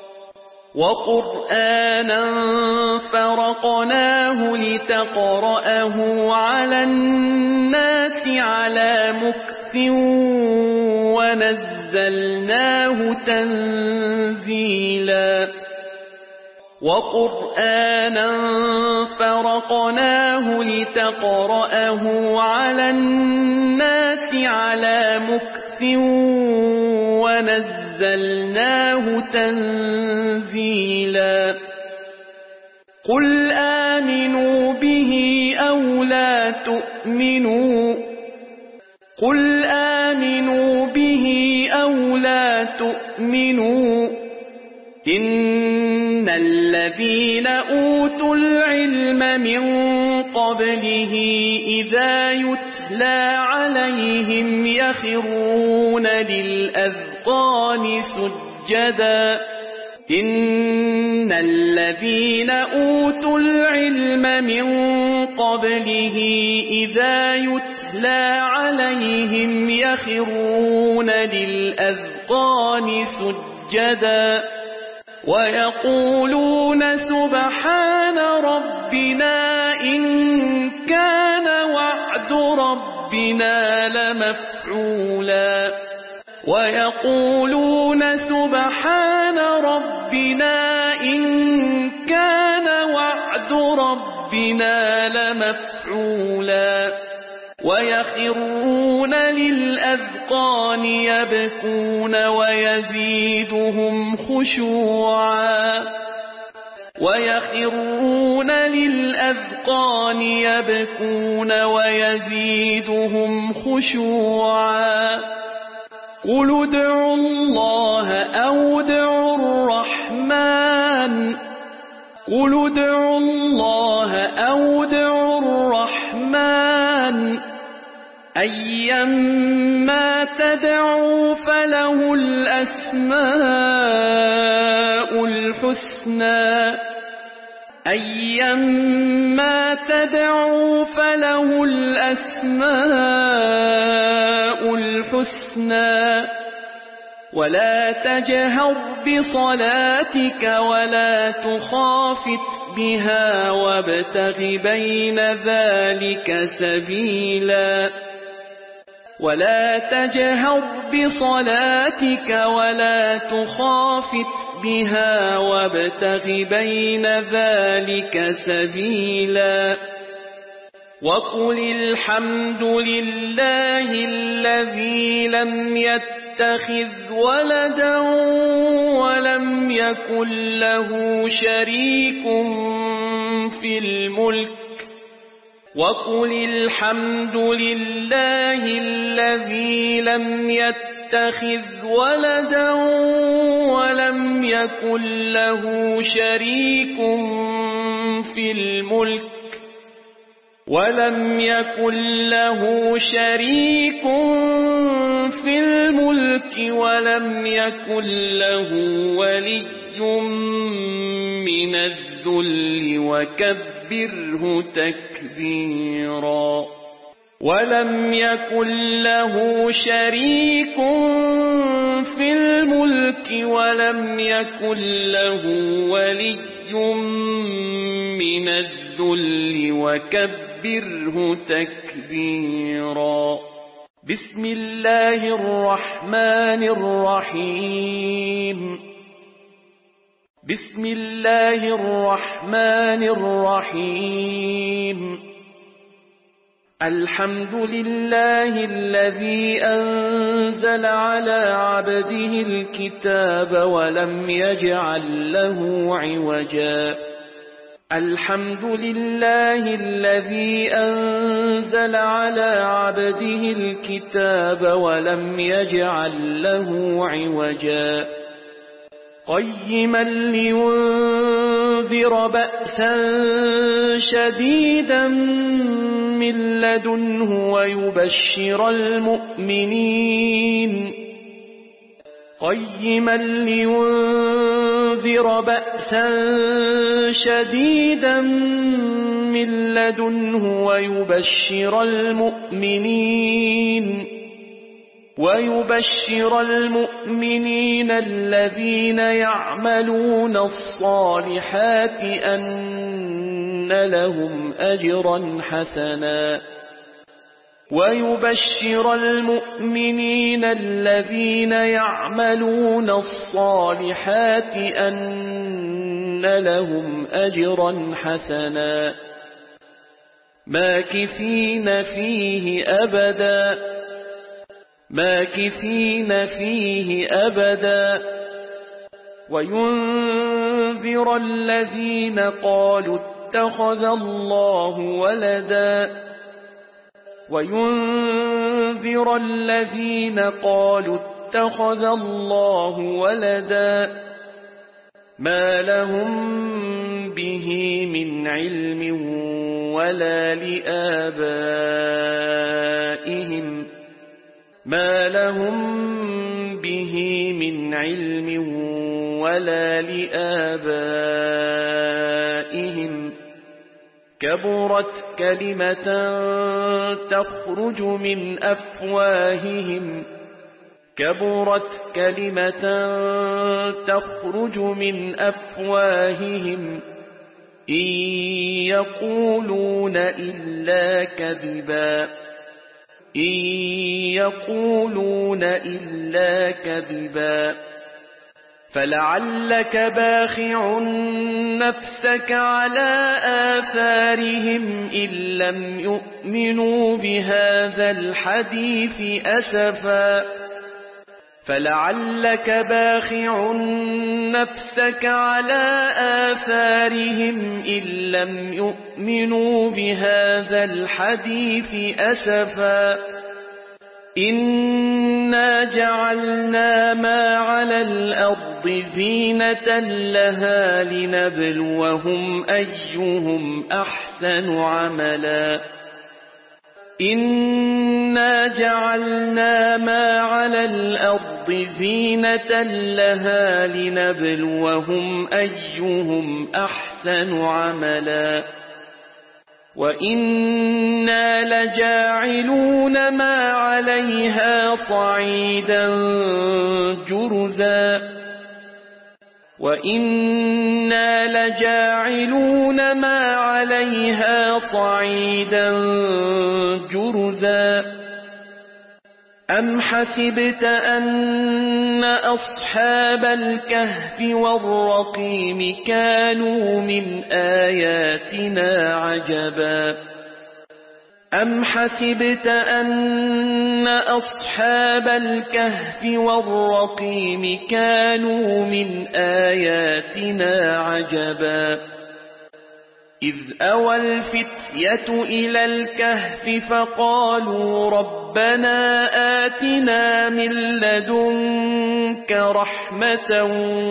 وقرآنا فرقناه لتقرأه على الناس على مكث ونزلناه تنزيلا وقرآنا فرقناه لتقرأه على الناس على مكث ونزلناه تنزيلا قل آمنوا به أو لا تؤمنوا قل آمنوا به أو لا تؤمنوا إن الذين أوتوا العلم من قبله إذا يتلى عليهم يخرون للأذقان سجدا إن الذين أوتوا العلم من قبله إذا يتلى عليهم يخرون للأذقان سجدا ويقولون سبحان ربنا إن كان وعد ربنا لمفعولا ويقولون سبحان ربنا إن كان وعد ربنا لمفعولا ويخرون للأذقان يبكون ويزيدهم خشوعا ويخرون للأذقان يبكون ويزيدهم خشوعا قل ادعوا الله أو ادعوا الرحمن قل ادعوا الله أيما تدعوا فله الأسماء الحسنى أيما تدعوا فله الأسماء الحسنى ولا تجهر بصلاتك ولا تخافت بها وابتغ بين ذلك سبيلا ولا تجهر بصلاتك ولا تخافت بها وابتغ بين ذلك سبيلا وقل الحمد لله الذي لم يتخذ ولدا ولم يكن له شريك في الملك وقل الحمد لله الذي لم يتخذ ولدا ولم يكن له شريك في الملك ولم يكن له ولي من الذل وكبره تكبيرا ولم يكن له شريك في الملك ولم يكن له ولي من الذل وكبره تكبيرا بسم الله الرحمن الرحيم بسم الله الرحمن الرحيم الحمد لله الذي أنزل على عبده الكتاب ولم يجعل له عوجا الحمد لله الذي أنزل على عبده الكتاب ولم يجعل له عوجا قيما لينذر بأسا شديدا من لدنه ويبشر المؤمنين قيما لينذر بأسا شديدا من لدنه ويبشر المؤمنين الذين يعملون الصالحات أن لهم أجرا حسنا ويبشر المؤمنين الذين يعملون الصالحات أن لهم أجرا حسنا ماكثين فيه أبدا وينذر الذين قالوا اتخذ الله ولدا ما لهم به من علم ولا لآبائهم كبرت كلمة تخرج من أفواههم إن يقولون إلا كذبا فلعلك باخع نفسك على آثارهم إن لم يؤمنوا بهذا الحديث أسفا إنا جعلنا ما على الأرض زينة لها لنبلوهم أيهم أحسن عملا إنا جعلنا ما على الأرض زينة لها لنبلوهم أيهم أحسن عملا وإنا لجاعلون ما عليها صعيدا جرزا وإنا لجاعلون ما عليها صعيدا جرزا أم حسبت أن أصحاب الكهف والرقيم كانوا من آياتنا عجبا أم حسبت أن أصحاب الكهف والرقيم كانوا من آياتنا عجبا إذ أوى الفتية إلى الكهف فقالوا ربنا آتنا من لدنك رحمة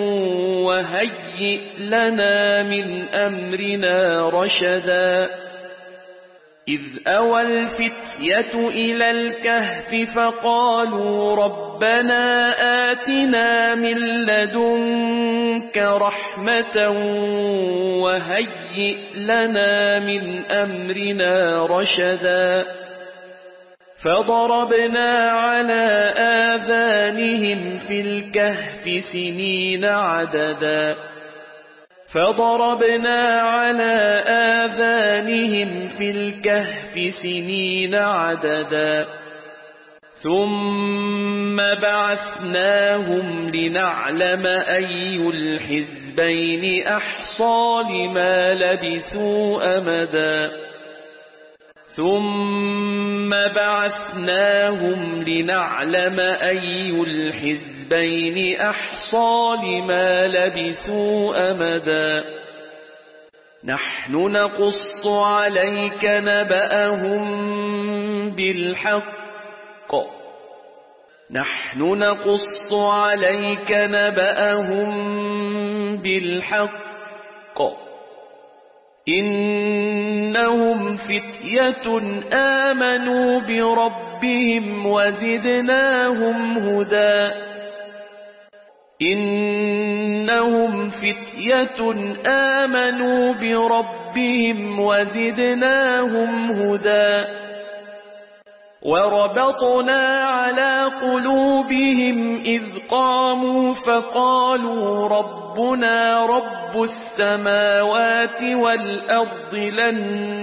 وهيئ لنا من أمرنا رشدا إذ أوى الفتية إلى الكهف فقالوا ربنا آتنا من لدنك رحمة وهيئ لنا من أمرنا رشدا فضربنا على آذانهم في الكهف سنين عددا فضربنا على آذانهم في الكهف سنين عددا ثم بعثناهم لنعلم أي الحزبين أحصى لما لبثوا أمدا ثم بعثناهم لنعلم أي الحزبين أحصى لما لبثوا أمدا نحن نقص عليك نبأهم بالحق نحن نقص عليك نبأهم بالحق إنهم فتية آمنوا بربهم وزدناهم هدى إنهم فتية آمنوا بربهم وزدناهم هدى وربطنا على قلوبهم إذ قاموا فقالوا ربنا رب السماوات والأرض لن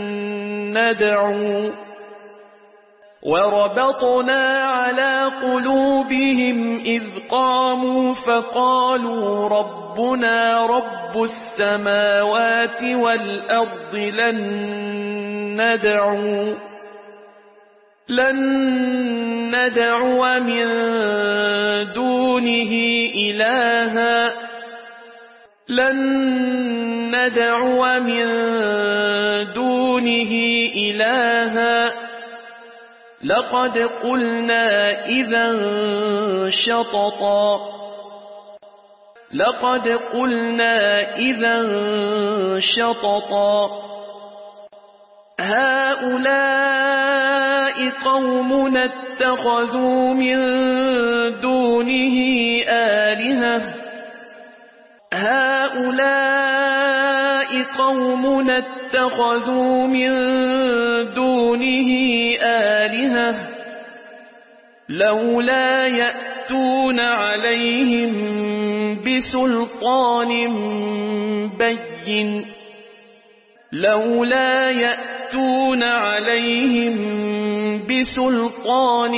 ندعو وربطنا على قلوبهم إذ قاموا فقالوا ربنا رب السماوات والأرض لن ندعو من دونه إلها لن ندعو من دونه إلها لقد قلنا إذا شططا لقد قلنا إذا شططا هؤلاء قومنا اتخذوا من دونه آلهة هؤلاء قومنا اتخذوا من دونه آلهة لولا يأتون عليهم بسلطان بين لولا يأتون عليهم بسلطان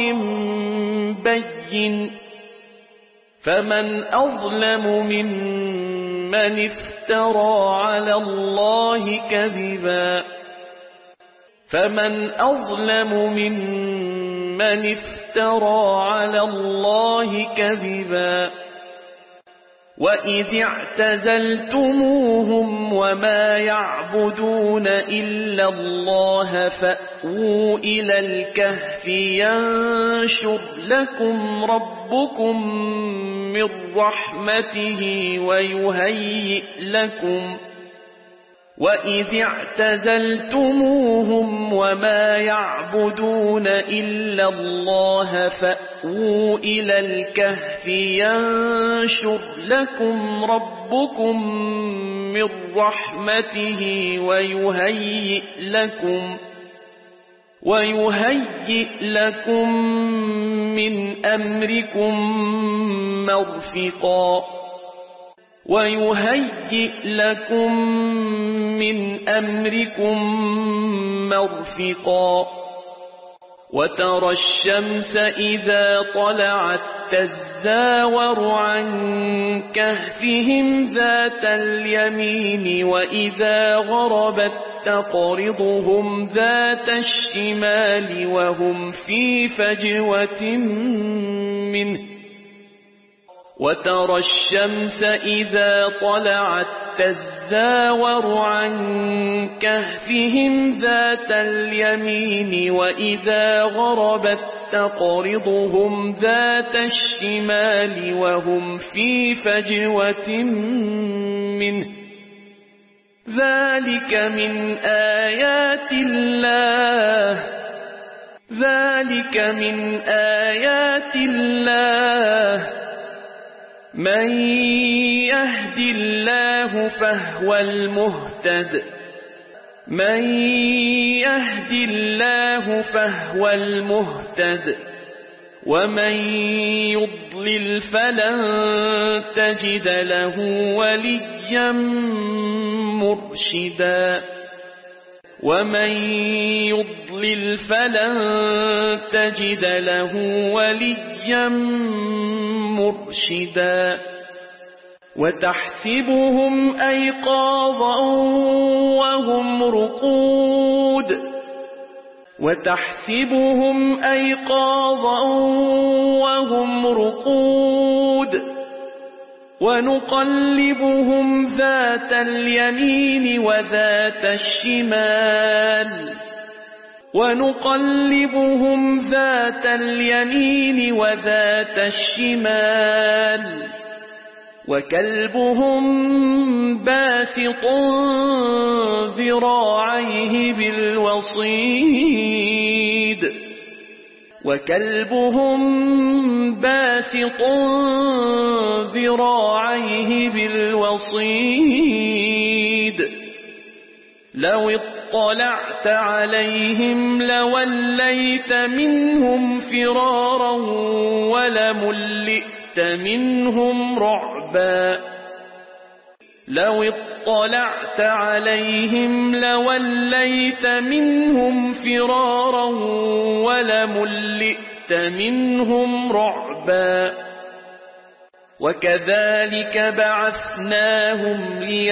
بين فمن أظلم ممن افترى على الله كذبا فمن أظلم ممن افترى على الله كذبا وإذ اعتزلتموهم وما يعبدون إلا الله فأووا إلى الكهف ينشر لكم ربكم من رحمته وإذ اعتزلتموهم وما يعبدون إلا الله فأووا إلى الكهف ينشر لكم ربكم من رحمته ويهيئ لكم من أمركم مرفقا وترى الشمس إذا طلعت تزاور عن كهفهم ذات اليمين وإذا غربت تقرضهم ذات الشمال وهم في فجوة منه وترى الشمس إذا طلعت تزاور عن كهفهم ذات اليمين وإذا غربت تقرضهم ذات الشمال وهم في فجوة منه ذلك من آيات الله من يهد الله فهو المهتد ومن يضلل فلن تجد له وليا مرشدا وتحسبهم أيقاظا وهم رقود ونقلبهم ذات اليمين وذات الشمال وكلبهم باسط ذراعيه بالوصيد لو اطلعت عليهم لوليت منهم فرارا ولملئت منهم رعبا وكذلك بعثناهم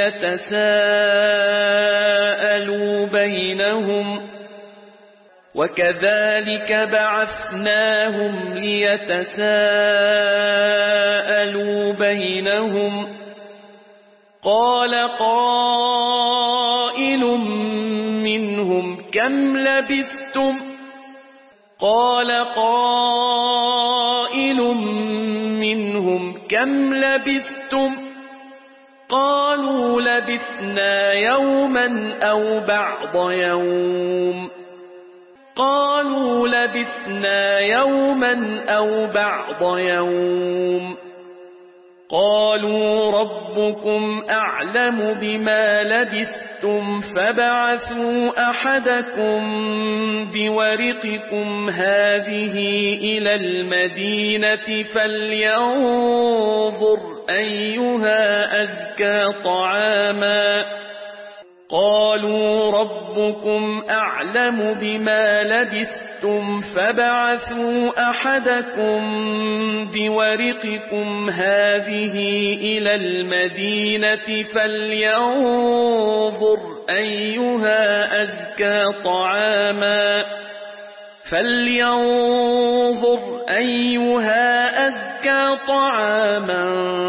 ليتساءلوا بينهم قال قائل منهم كم لبثتم قالوا لبثنا يوما أو بعض يوم قالوا ربكم أعلم بما لبثتم فابعثوا أحدكم بورقكم هذه إلى المدينة فلينظر أيها أزكى طعاما قالوا ربكم أعلم بما لبثتم فابعثوا أحدكم بورقكم هذه إلى المدينة فلينظر أيها أزكى طعاما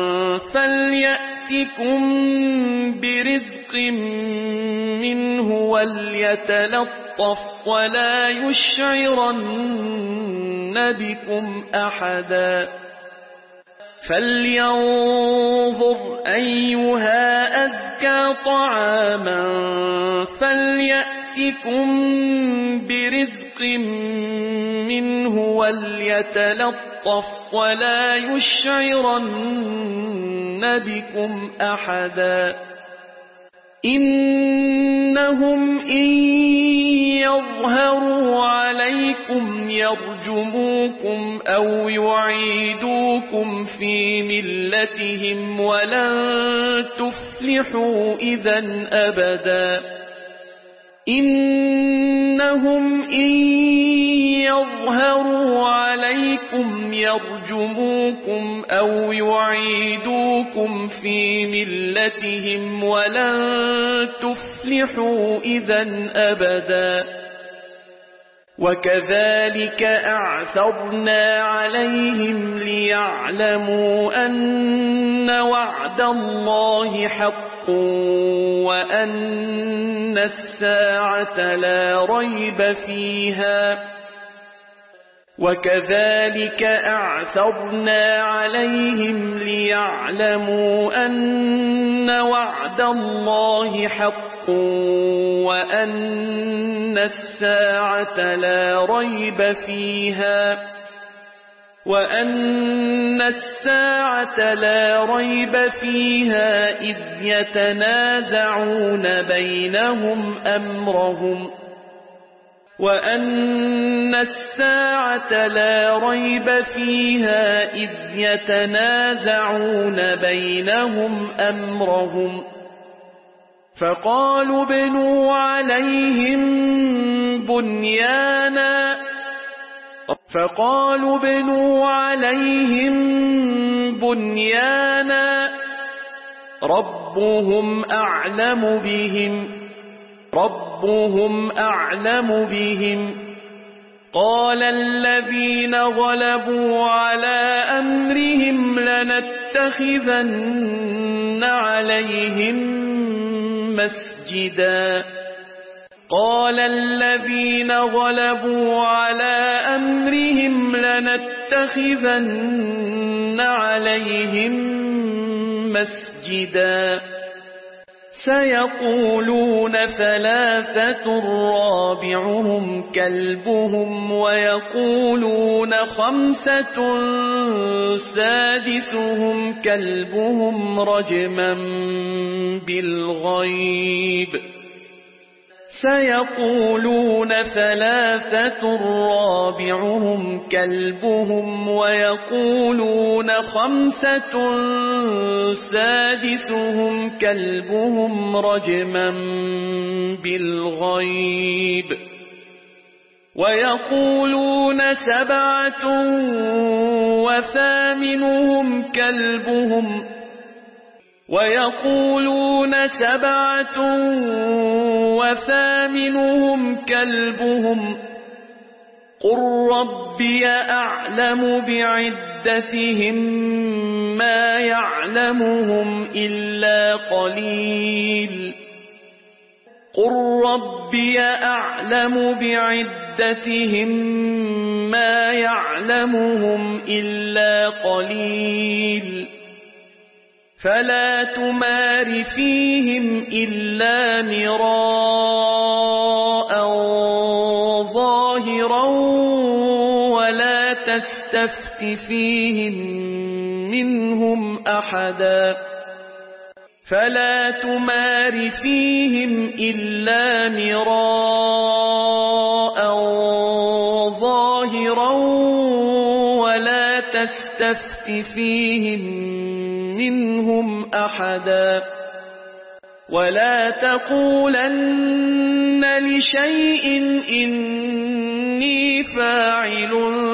فليأتكم برزق منه وليتلطف ولا يشعرن بكم أحدا فلينظر أيها أزكى طعاما فليأتكم برزق منه وليتلطف ولا يشعرن بكم أحدا إنهم إن يظهروا عليكم يرجموكم أو يعيدوكم في ملتهم ولن تفلحوا إذا أبدا إنهم إن يظهروا عليكم يرجموكم أو يعيدوكم في ملتهم ولن تفلحوا إذا أبدا وكذلك أعثرنا عليهم ليعلموا أن وعد الله حق وأن الساعة لا ريب فيها وكذلك أعثرنا عليهم ليعلموا أن وعد الله حق وأن الساعة لا ريب فيها إذ يتنازعون بينهم أمرهم فقالوا ابنوا عليهم بنيانا ربهم أعلم بهم قال الذين غلبوا على أمرهم لنتخذن عليهم مسجدا سيقولون ثلاثة رابعهم كلبهم ويقولون خمسة سادسهم كلبهم رجما بالغيب ويقولون سبعة وثامنهم كلبهم قل ربي أعلم بعدتهم ما يعلمهم إلا قليل فلا تمار فيهم إلا مراء ظاهرا ولا تستفت فيهم منهم أحدا ولا تقولن لشيء إني فاعل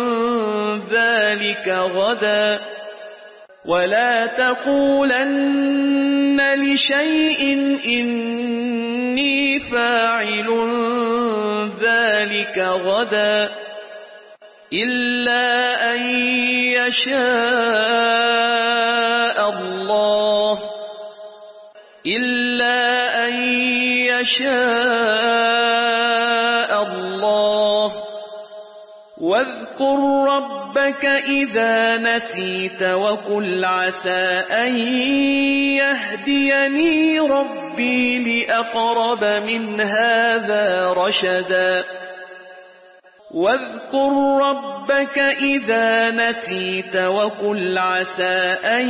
ذلك غدا إلا أن يشاء الله واذكر ربك ربك إذا نسيت وقل عسى أن يهديني ربي لأقرب من هذا رشدا واذكر ربك إذا نسيت وقل عسى أن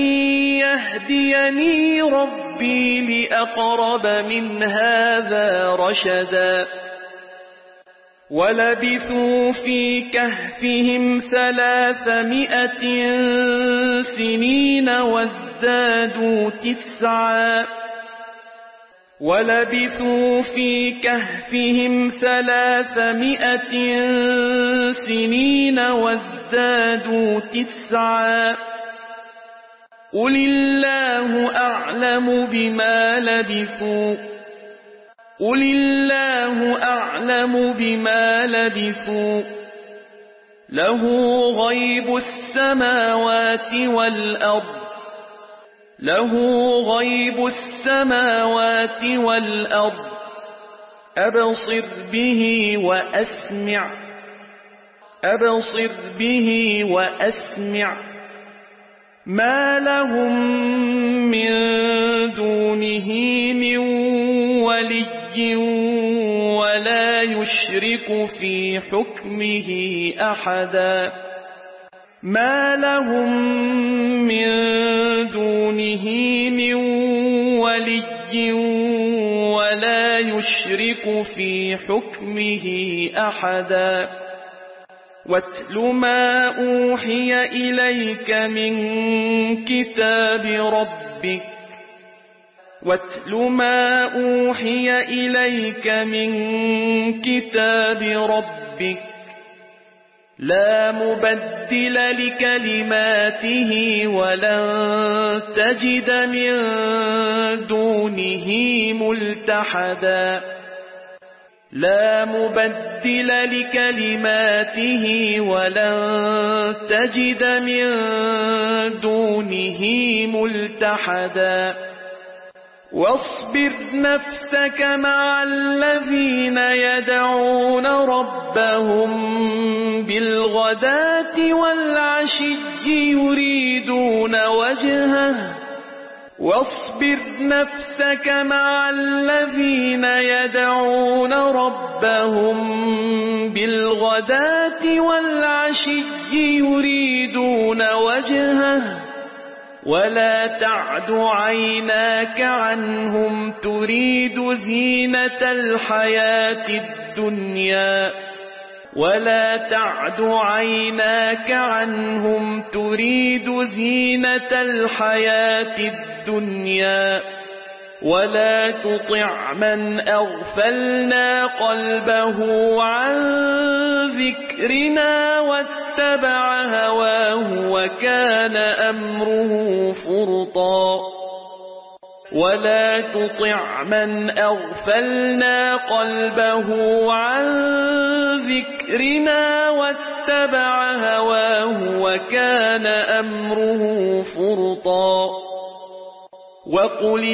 يهديني ربي لأقرب من هذا رشدا ولبثوا في كهفهم 300 سنين وازدادوا 9 ولبثوا في كهفهم 300 سنين وازدادوا 9 قل الله أعلم بما لبثوا قل الله أعلم بما لبثوا له غيب السماوات والأرض له غيب السماوات والأرض أبصر به وأسمع ما لهم من دونه من ولي ولا يشرك في حكمه أحدا ما لهم من دونه من ولي ولا يشرك في حكمه أحدا واتل ما أوحي إليك من كتاب ربك واتل ما أوحي إليك من كتاب ربك لا مبدل لكلماته ولن تجد من دونه ملتحدا لا مبدل لكلماته ولن تجد من دونه ملتحدا واصبر نفسك مع الذين يدعون ربهم بالغداة والعشي يريدون وجهه واصبر نفسك مع الذين يدعون ربهم بالغداة والعشي يريدون وجهه ولا تعد عيناك عنهم تريد زينة الحياة الدنيا ولا تعد عيناك عنهم تريد زينة الحياة الدنيا ولا تطع من أغفلنا قلبه عن ذكرنا واتبع هواه وكان أمره فرطا ولا تطع من أغفلنا قلبه عن ذكرنا واتبع هواه وكان أمره فرطا وقل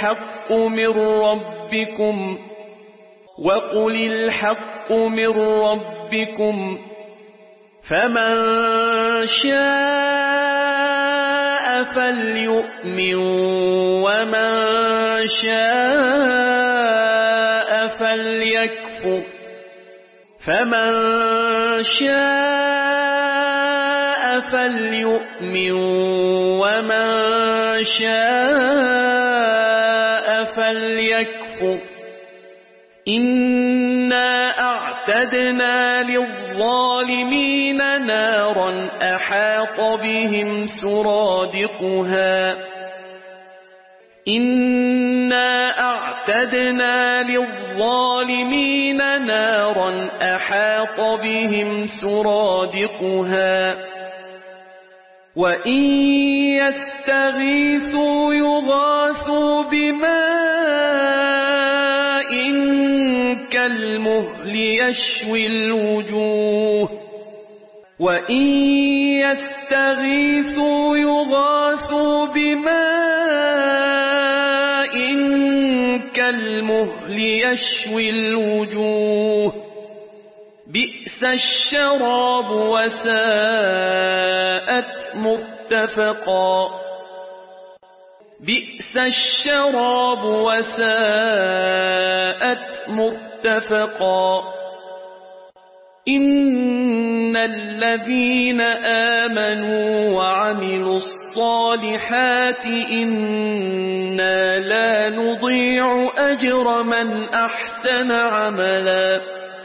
الحق من ربكم فمن شاء فليؤمن ومن شاء فليكفر فمن شاء فليؤمن ومن شاء فليكفر إنا أعتدنا للظالمين نارا أحاط بهم سرادقها إنا أعتدنا للظالمين نارا أحاط بهم سرادقها وإن يستغيثوا يغاثوا بماء كالمهل يشوي الوجوه وإن يستغيثوا يغاثوا بماء كالمهل يشوي الوجوه بئس بئس الشراب وساءت مرتفقا بئس الشراب وساءت مرتفقا إن الذين آمنوا وعملوا الصالحات إنا لا نضيع أجر من أحسن عملا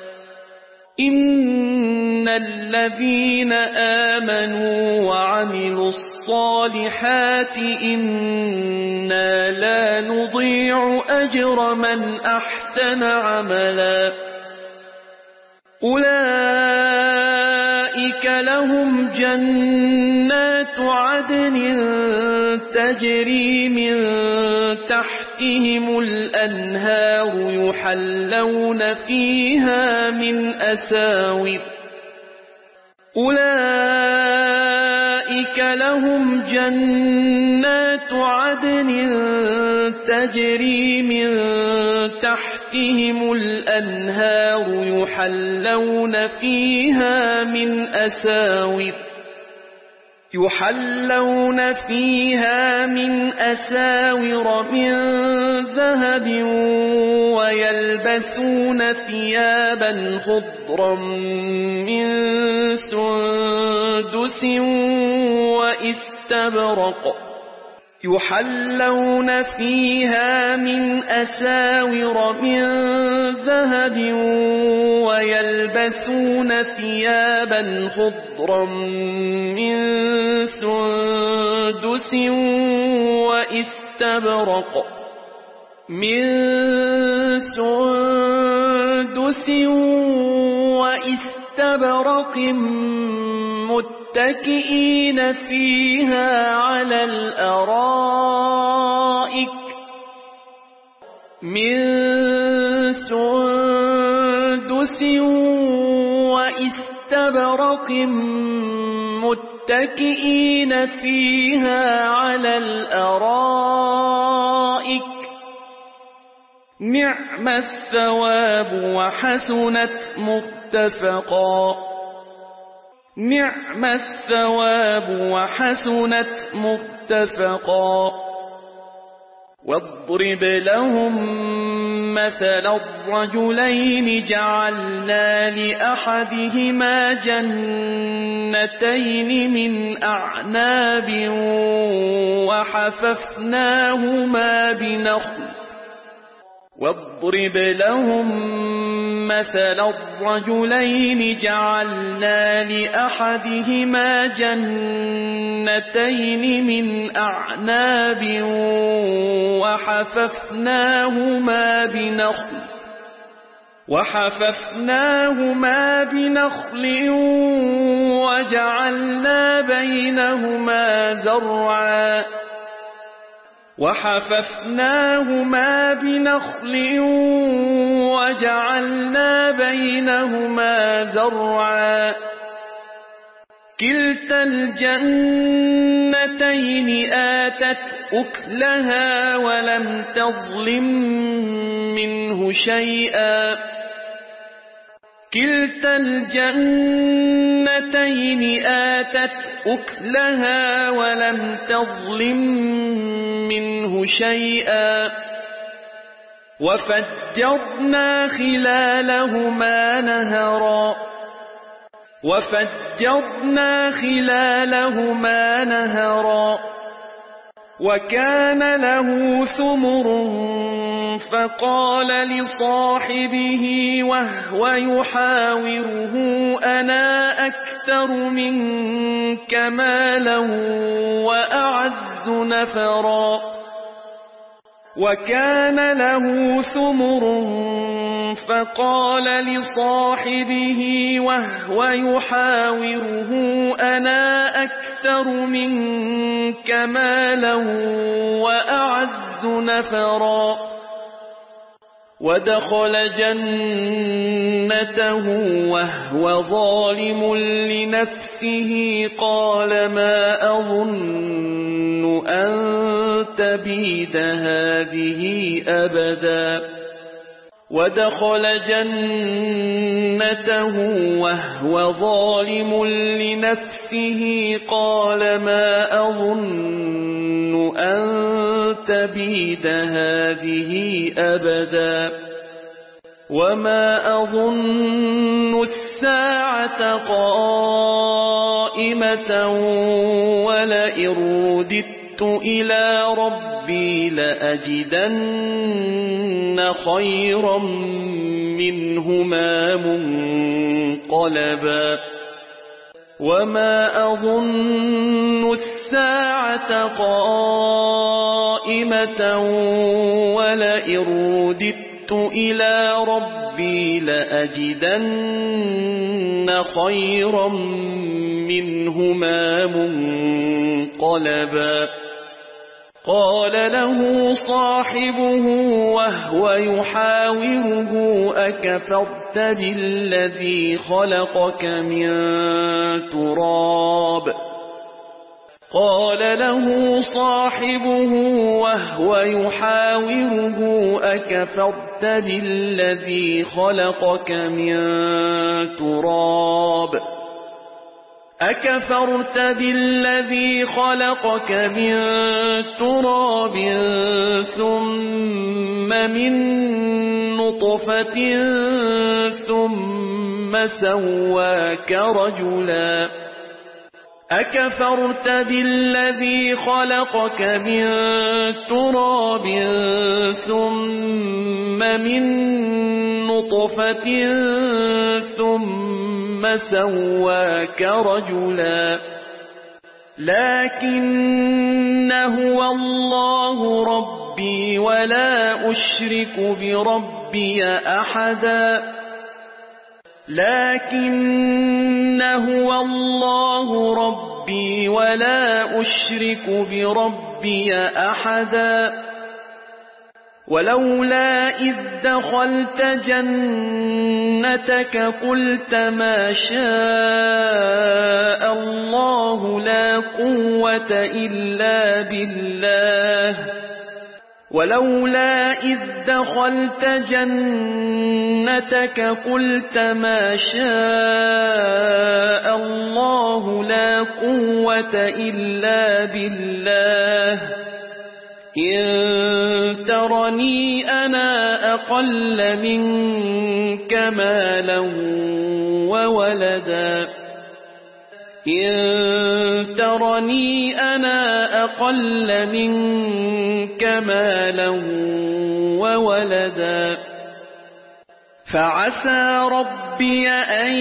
إن الذين آمنوا وعملوا الصالحات إنا لا نضيع أجر من أحسن عملا أولئك لهم جنات عدن تجري من تحتهم الأنهار يحلون فيها من أساور أولئك لهم جنات عدن تجري من تحتهم الأنهار يحلون فيها من أساور من ذهب ويلبسون ثيابا خضرا من سندس وإستبرق يحلون فيها من أساور من ذهب ويلبسون ثيابا خضرا من سندس وإستبرق متكئين فيها على الأرائك من سندس وإستبرق متكئين فيها على الأرائك نعم الثواب وحسنت مرتفقا نعم الثواب وحسنت مرتفقا واضرب لهم مثل الرجلين جعلنا لأحدهما جنتين من أعناب وحففناهما بنخل واضرب لهم مثل الرجلين جعلنا لأحدهما جنتين من أعناب وحففناهما بنخل وجعلنا بينهما زرعا كلتا الجنتين آتت أكلها ولم تظلم منه شيئا كلتا الجنتين آتت أكلها ولم تظلم منه شيئا وفجرنا خلالهما نهرا وكان له ثمر فقال لصاحبه وهو يحاوره أنا أكثر منك مالا وأعز نفرا وكان له ثمر فقال لصاحبه وهو يحاوره أنا أكثر منك مالا وأعز نفرا ودخل جنته وهو ظالم لنفسه قال ما أظن أن تبيد هذه أبدا ودخل جنته وهو ظالم لنفسه قال ما أظن أن تبيد هذه أبدا وما أظن الساعة قائمة ولئن رددت إلى ربي لأجدن خيرا منهما منقلبا وما أظن الساعة قائمة ولئن رددت إلى ربي لأجدن خيرا منهما منقلبا قال له صاحبه وهو يحاوره أكفرت بالذي خلقك من تراب قال له صاحبه وهو يحاوره أكفرت بالذي خلقك من تراب أكفرت بالذي خلقك من تراب ثم من نطفة ثم سواك رجلا أكفرت بالذي خلقك من تراب ثم من نطفة ثم سواك رجلا لكن هو الله ربي ولا أشرك بربي أحدا لكن هو الله ربي ولا أشرك بربي أحدا ولولا إذ دخلت جنتك قلت ما شاء الله لا قوة إلا بالله ولولا إذ دخلت جنتك قلت ما شاء الله لا قوة إلا بالله إن ترني أنا أقل منك مالا وولدا إن ترني أنا أقل منك مالا وولدا فعسى ربي أن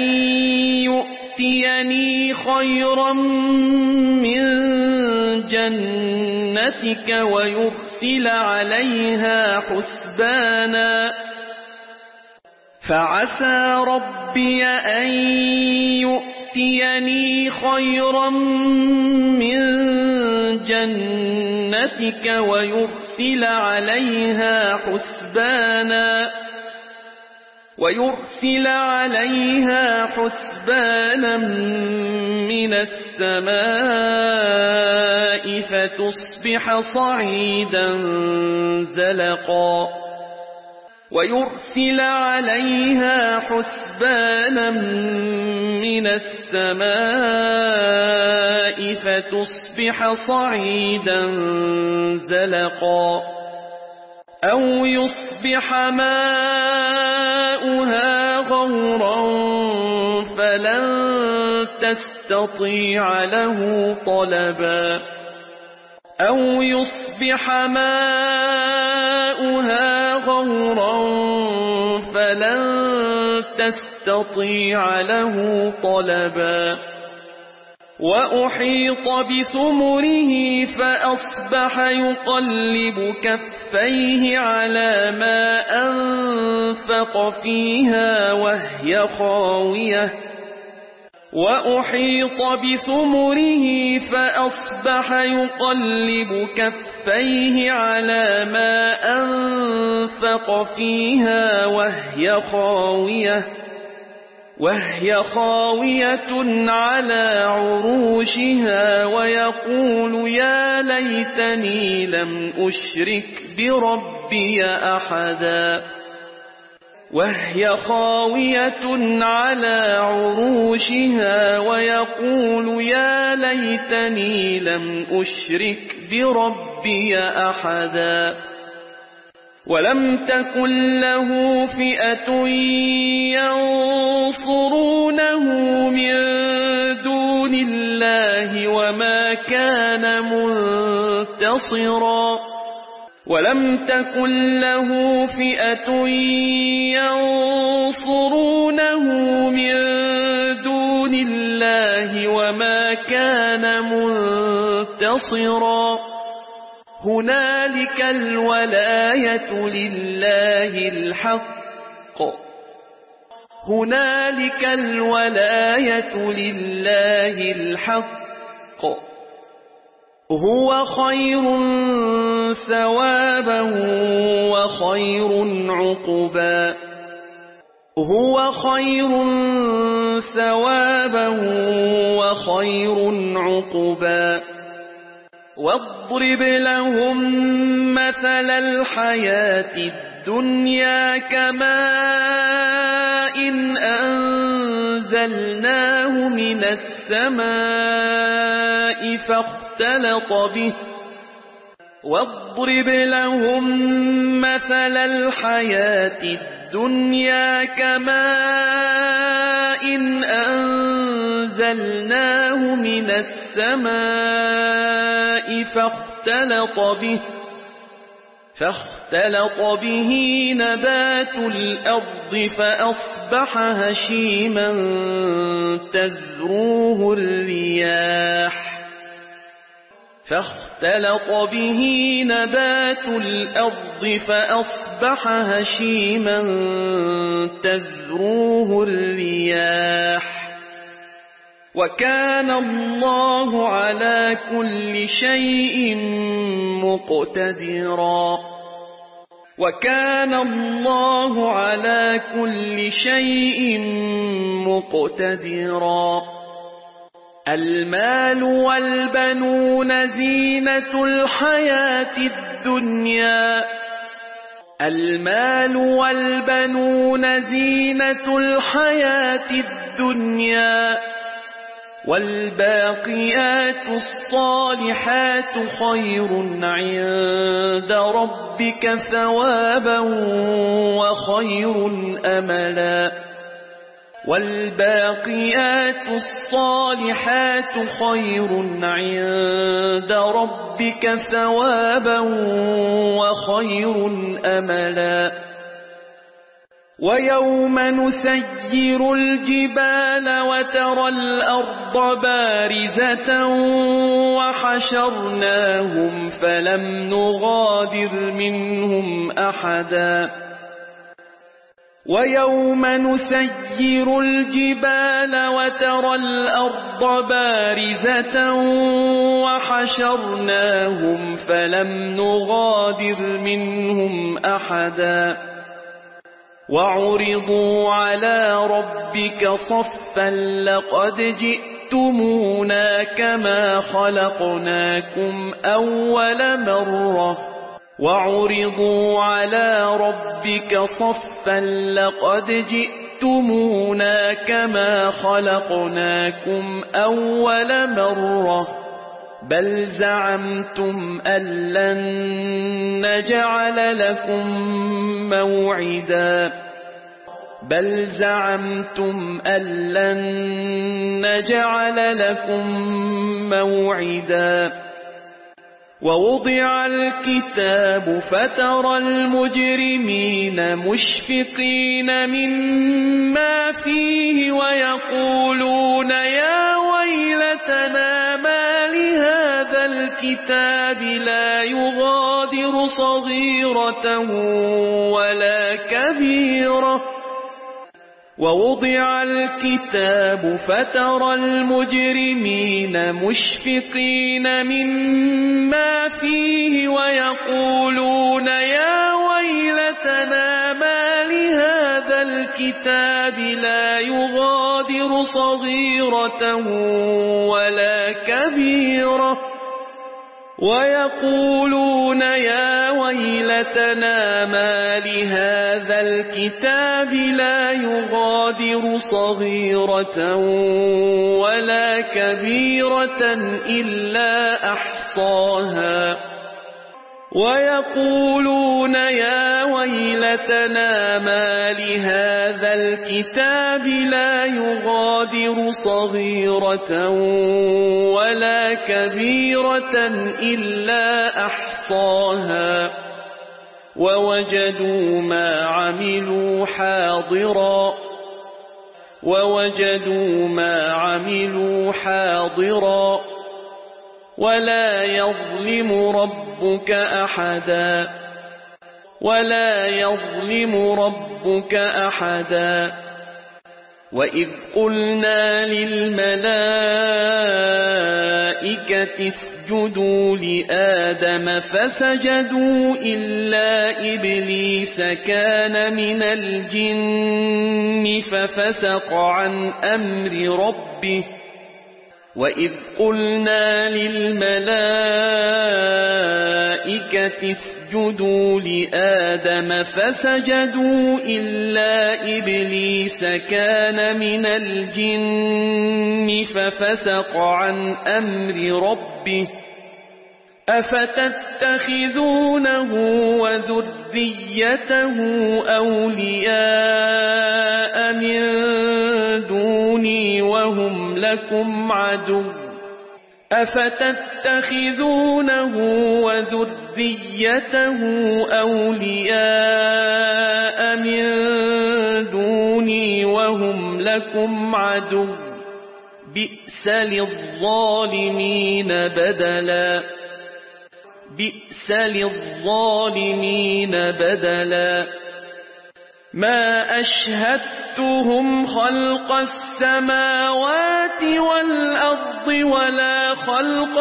يؤتيني خيرا من جنتك ويرسل عليها حسبانا فعسى ربي أن يؤتيني خيرا من جنتك ويرسل عليها حسبانا من السماء فتصبح صعيدا زلقا ويرسل عليها حسبانا من السماء فتصبح صعيدا زلقا أو يصبح ماؤها غورا فلن تستطيع له طلبا أو يصبح ماؤها غورا فلن تستطيع له طلبا وأحيط بثمره فأصبح يقلب كفيه على ما أنفق فيها وهي خاوية وأحيط بثمره فأصبح يقلب كفيه على ما أنفق فيها وهي خاوية على عروشها ويقول يا ليتني لم أشرك بربي أحدا وهي خاوية على عروشها ويقول يا ليتني لم أشرك بربي أحدا ولم تكن له فئة ينصرونه من دون الله وما كان منتصرا ولم تكن له فئة ينصرونه من دون الله وما كان منتصرا هنالك الولاية لله الحق هنالك الولاية لله الحق هو خير ثوابا وخير عقبا هو خير ثوابا وخير عقبا واضرب لهم مثل الحياة الدنيا كماء أنزلناه من السماء فاختلط به واضرب لهم مثل الحياة الدنيا كماء أنزلناه من السماء فاختلط به نبات الأرض فأصبح هشيما تذروه الرياح فاختلط به نبات الأرض فأصبح هشيما تذروه الرياح وكان الله على كل شيء مقتدرا وكان الله على كل شيء مقتدرا المال والبنون زينة الحياة الدنيا المال والبنون زينة الحياة الدنيا والباقيات الصالحات خير عند ربك ثوابا وخير أملا والباقيات الصالحات خير عند ربك ثوابا وخير أملا ويوم نسير الجبال وترى الأرض بارزة وحشرناهم فلم نغادر منهم أحدا ويوم نسير الجبال وترى الأرض بارزة وحشرناهم فلم نغادر منهم أحدا وعرضوا على ربك صفا لقد جئتمونا كما خلقناكم أول مرة وعرضوا على ربك صفا لقد جئتمونا كما خلقناكم أول مرة بل زعمتم أن لن نجعل لكم موعدا بل زعمتم أن لن نجعل لكم موعدا ووضع الكتاب فترى المجرمين مشفقين مما فيه ويقولون يا ويلتنا ما لهذا الكتاب لا يغادر صغيرة ولا كبيرة ووضع الكتاب فترى المجرمين مشفقين مما فيه ويقولون يا ويلتنا ما لهذا الكتاب لا يغادر صغيرة ويقولون يا ويلتنا ما لهذا الكتاب لا يغادر صغيرة ولا كبيرة إلا أحصاها ويقولون يا ويلتنا ما لهذا الكتاب لا يغادر صغيرة ولا كبيرة إلا أحصاها ووجدوا ما عملوا حاضرا ولا يظلم ربك أحدا وإذ قلنا للملائكة اسجدوا لآدم فسجدوا إلا إبليس كان من الجن ففسق عن أمر ربه وإذ قلنا للملائكة اسجدوا لآدم فسجدوا إلا إبليس كان من الجن ففسق عن أمر ربه أفتتخذونه وذريته أولياء من دوني وهم لكم عدو بئس للظالمين بدلا ما أشهدتهم خلق السماوات والأرض ولا خلق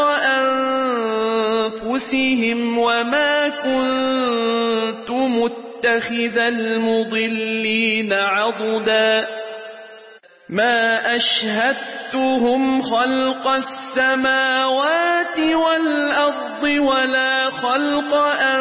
أنفسهم وما كنت متخذ المضلين عضدا ما أشهدتهم خلق السماوات والأرض ولا خلق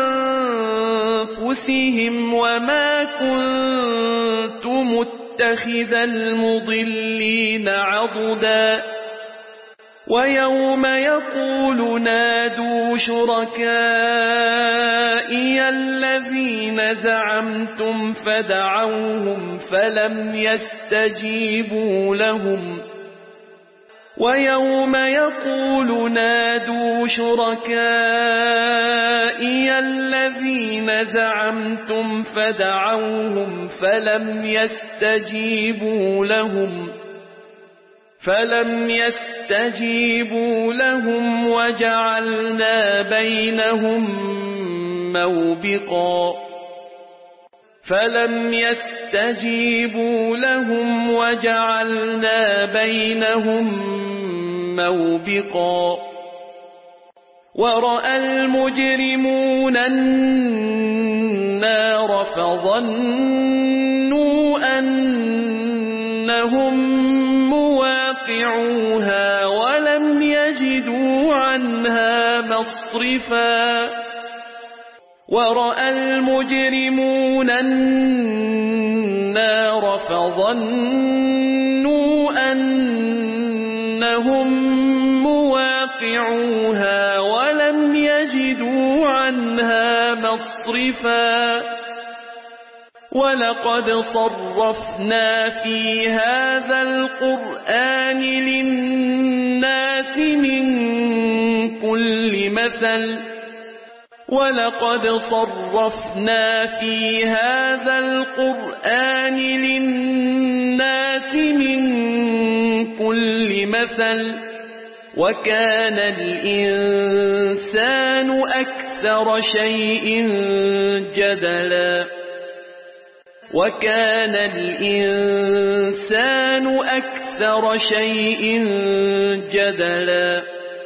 أنفسهم وما كنت متخذ المضلين عضدا ويوم يقول نادوا شركائي الذين زعمتم فدعوهم فلم يستجيبوا لهم ويوم يقول نادوا شركائي الذين زعمتم فدعوهم فلم يستجيبوا لهم وجعلنا بينهم موبقا ورأى المجرمون النار فظنوا أنهم مواقعوها ولم يجدوا عنها مصرفا ورأى المجرمون النار فظنوا أنهم مواقعوها ولم يجدوا عنها مصرفا ولقد صرفنا في هذا القرآن للناس من كل مثل وكان الإنسان أكثر شيء جدلا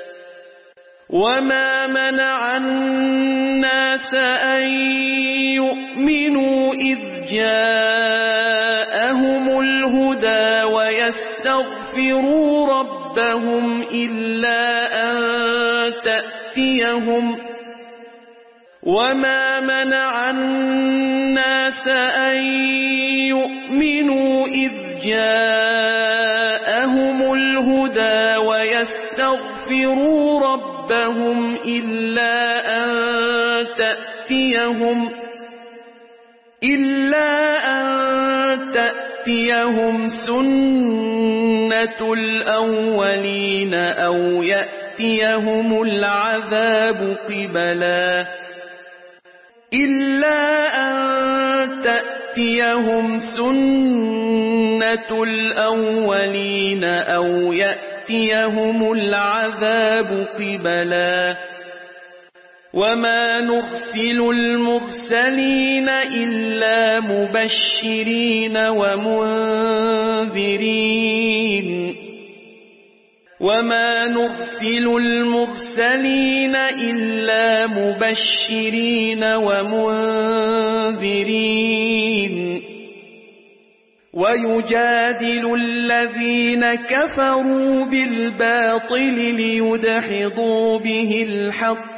وما منع الناس أن يؤمنوا إذ جاءهم الهدى ويستغفروا ربهم إلا أن تأتيهم وما منع الناس أن يؤمنوا إذ جاءهم الهدى ويستغفروا ربهم إلا أن تأتيهم سنة الأولين أو يأتيهم العذاب قبلا وما نرسل المرسلين إلا مبشرين ومنذرين ويجادل الذين كفروا بالباطل ليدحضوا به الحق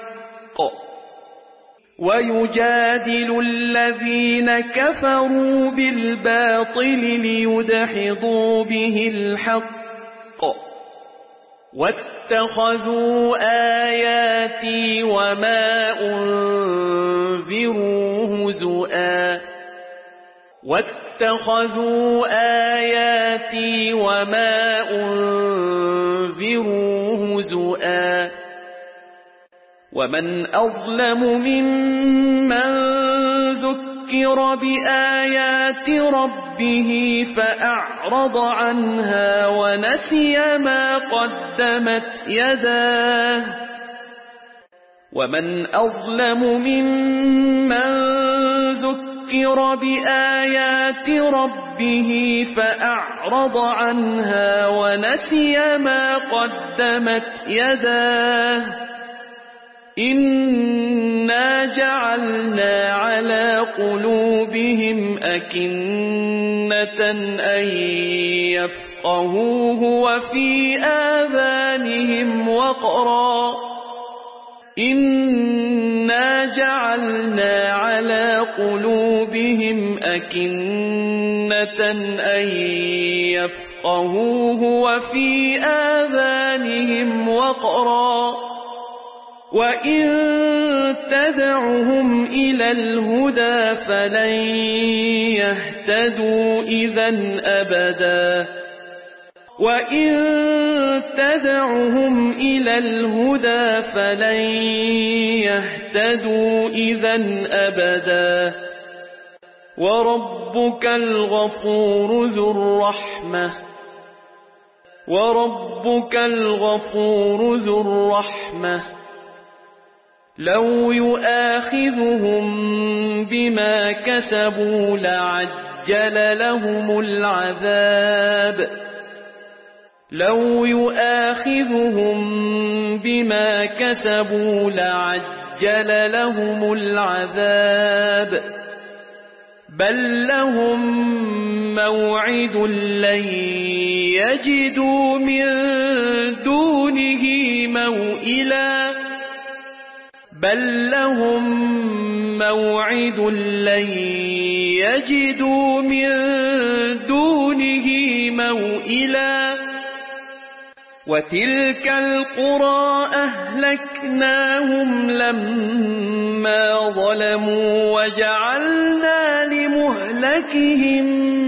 واتخذوا آياتي وما أنذروا هزؤا ومن أظلم ممن ذكر بآيات ربه فأعرض عنها ونسي ما قدمت يداه إنا جعلنا على قلوبهم أكنة أن يفقهوه وفي آذانهم وقرا وإن تدعهم إلى الهدى فلن يهتدوا إذا أبدا وربك الغفور ذو الرحمة لو يؤاخذهم بما كسبوا لعجل لهم العذاب بل لهم موعد لن يجدوا من دونه موئلا وتلك القرى أهلكناهم لما ظلموا وجعلنا لمهلكهم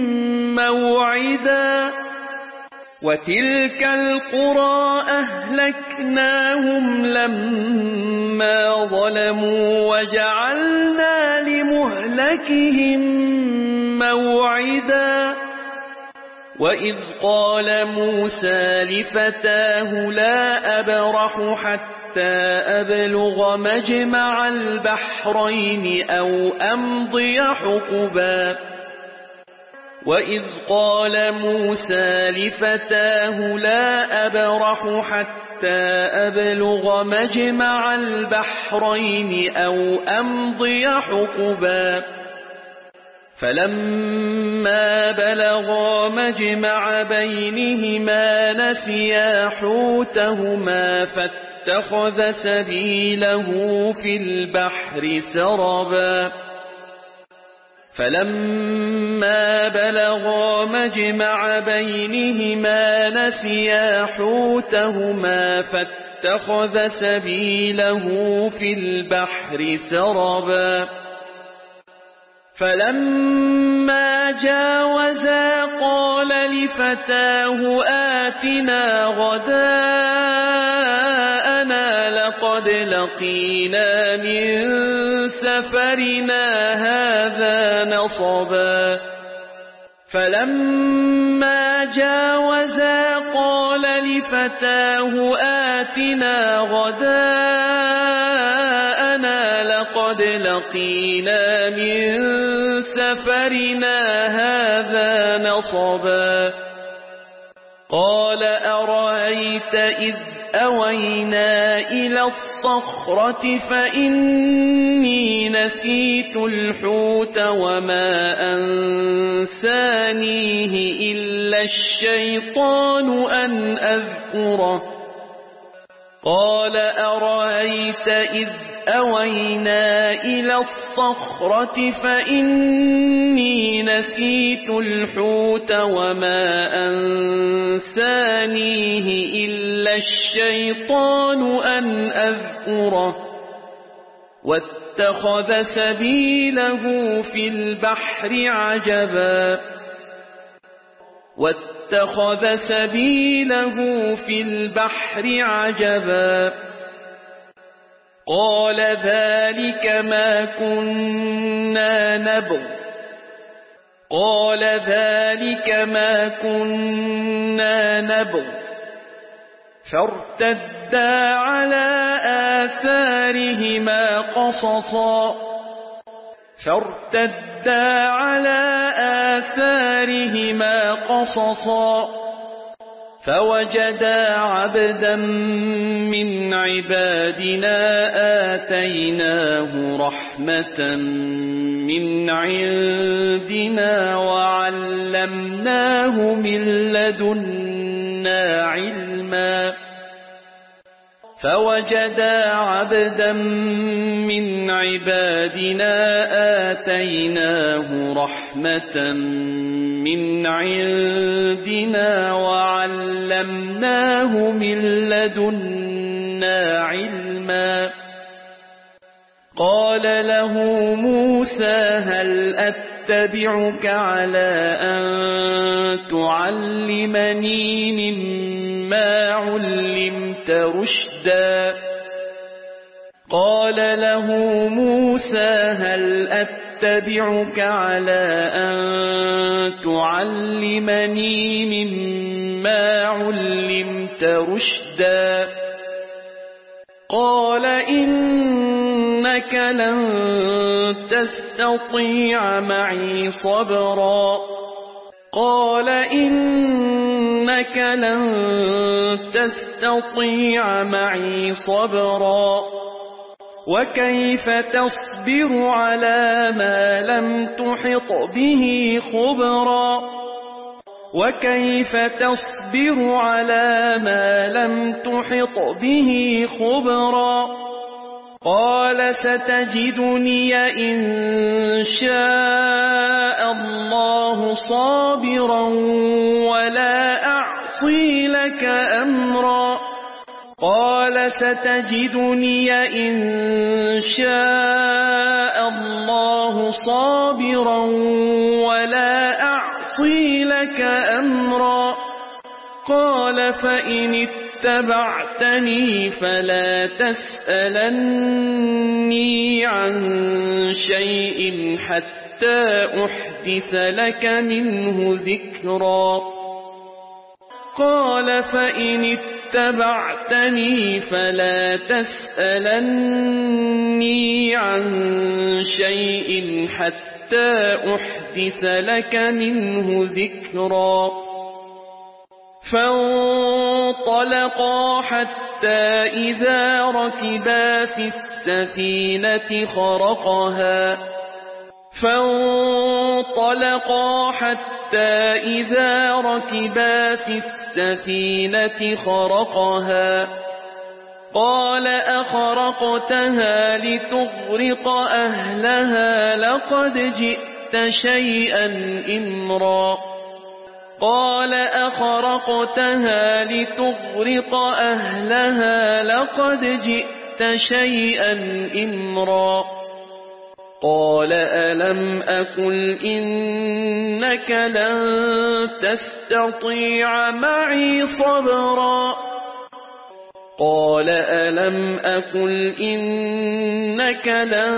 موعدا وإذ قال موسى لفتاه لا أبرح حتى أبلغ مجمع البحرين أو أمضي حقبا فلما بلغا مجمع بينهما نسيا حوتهما فاتخذ سبيله في البحر سربا فلما بلغا مجمع بينهما نسيا حوتهما فاتخذ سبيله في البحر سربا فلما جاوزا قال لفتاه آتنا غداءنا لقد لقينا من سفرنا هذا نصبا فلما جاوزا قال لفتاه آتنا غداءنا لقد لقينا من سفرنا هذا نصبا قال أرأيت إذ أوينا إلى الصخرة فإني نسيت الحوت وما أنسانيه إلا الشيطان أن أذكره قال أرأيت إذ أوينا إلى الصخرة فإني نسيت الحوت وما أنسانيه إلا الشيطان أن أذكره واتخذ سبيله في البحر عجبا واتخذ سبيله في البحر عجبا قال ذلك ما كنا نبغ قال ذلك ما كنا نبغ فارتدا على آثارهما قصصا فارتدا على آثارهما قصصا فوجدا عبدا من عبادنا آتيناه رحمة من عندنا وعلمناه من لدنا علما فوجدا عبدا من عبادنا آتيناه رحمة من عندنا وعلمناه من لدنا علما قال له موسى هل أتبعك على أن تعلمني مما علمت رشدا قال له موسى هل أتبعك على أن تعلمني مما علمت رشدا قال إنك لن تستطيع معي صبرا قال إنك لن تستطيع معي صبرا وكيف تصبر على ما لم تحط به خبرا وكيف تصبر على ما لم تحط به خبرا قال ستجدني إن شاء الله صابرا ولا أعصي لك أمرا قال ستجدني إن شاء الله صابرا ولا أعصي لك أمرا قال فإن اتبعتني فلا تسألني عن شيء حتى أحدث لك منه ذكرا قال فإن اتبعتني فلا تسألني عن شيء حتى أحدث لك منه ذكرا فانطلقا حتى إذا ركبا في السفينة خرقها قال أخرقتها لتغرق أهلها لقد جئت شيئا إمرا قال أخرقتها لتغرق أهلها لقد جئت شيئا إمرا قال ألم أقل إنك لن تستطيع معي صبرا قال ألم أقل إنك لن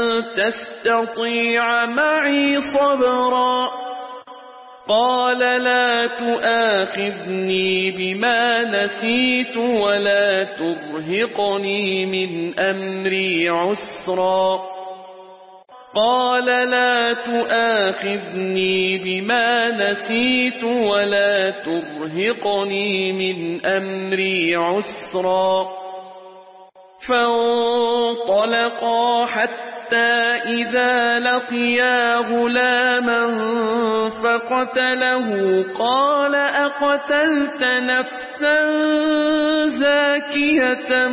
تستطيع معي صبرا قال لا تؤاخذني بما نسيت ولا ترهقني من أمري عسرا قال لا تؤاخذني بما نسيت ولا ترهقني من أمري عسرا فانطلقا حتى إذا لقيا غلاما فقتله قال أقتلت نفسا زاكية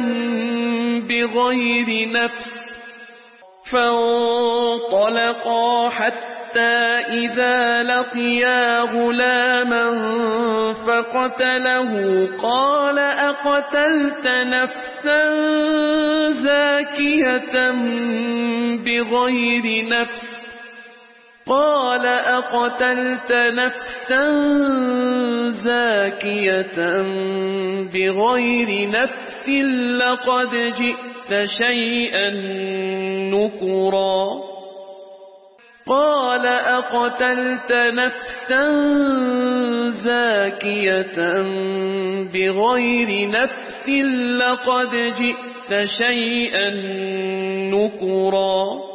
بغير نفس فانطلقا حتى إذا لقيا غلاما فقتله قال أقتلت نفسا زاكية بغير نفس قال أقتلت نفسا زاكية بغير نفس لقد جئت شيئا نكرا قال أقتلت نفسا زاكية بغير نفس لقد جئت شيئا نكرا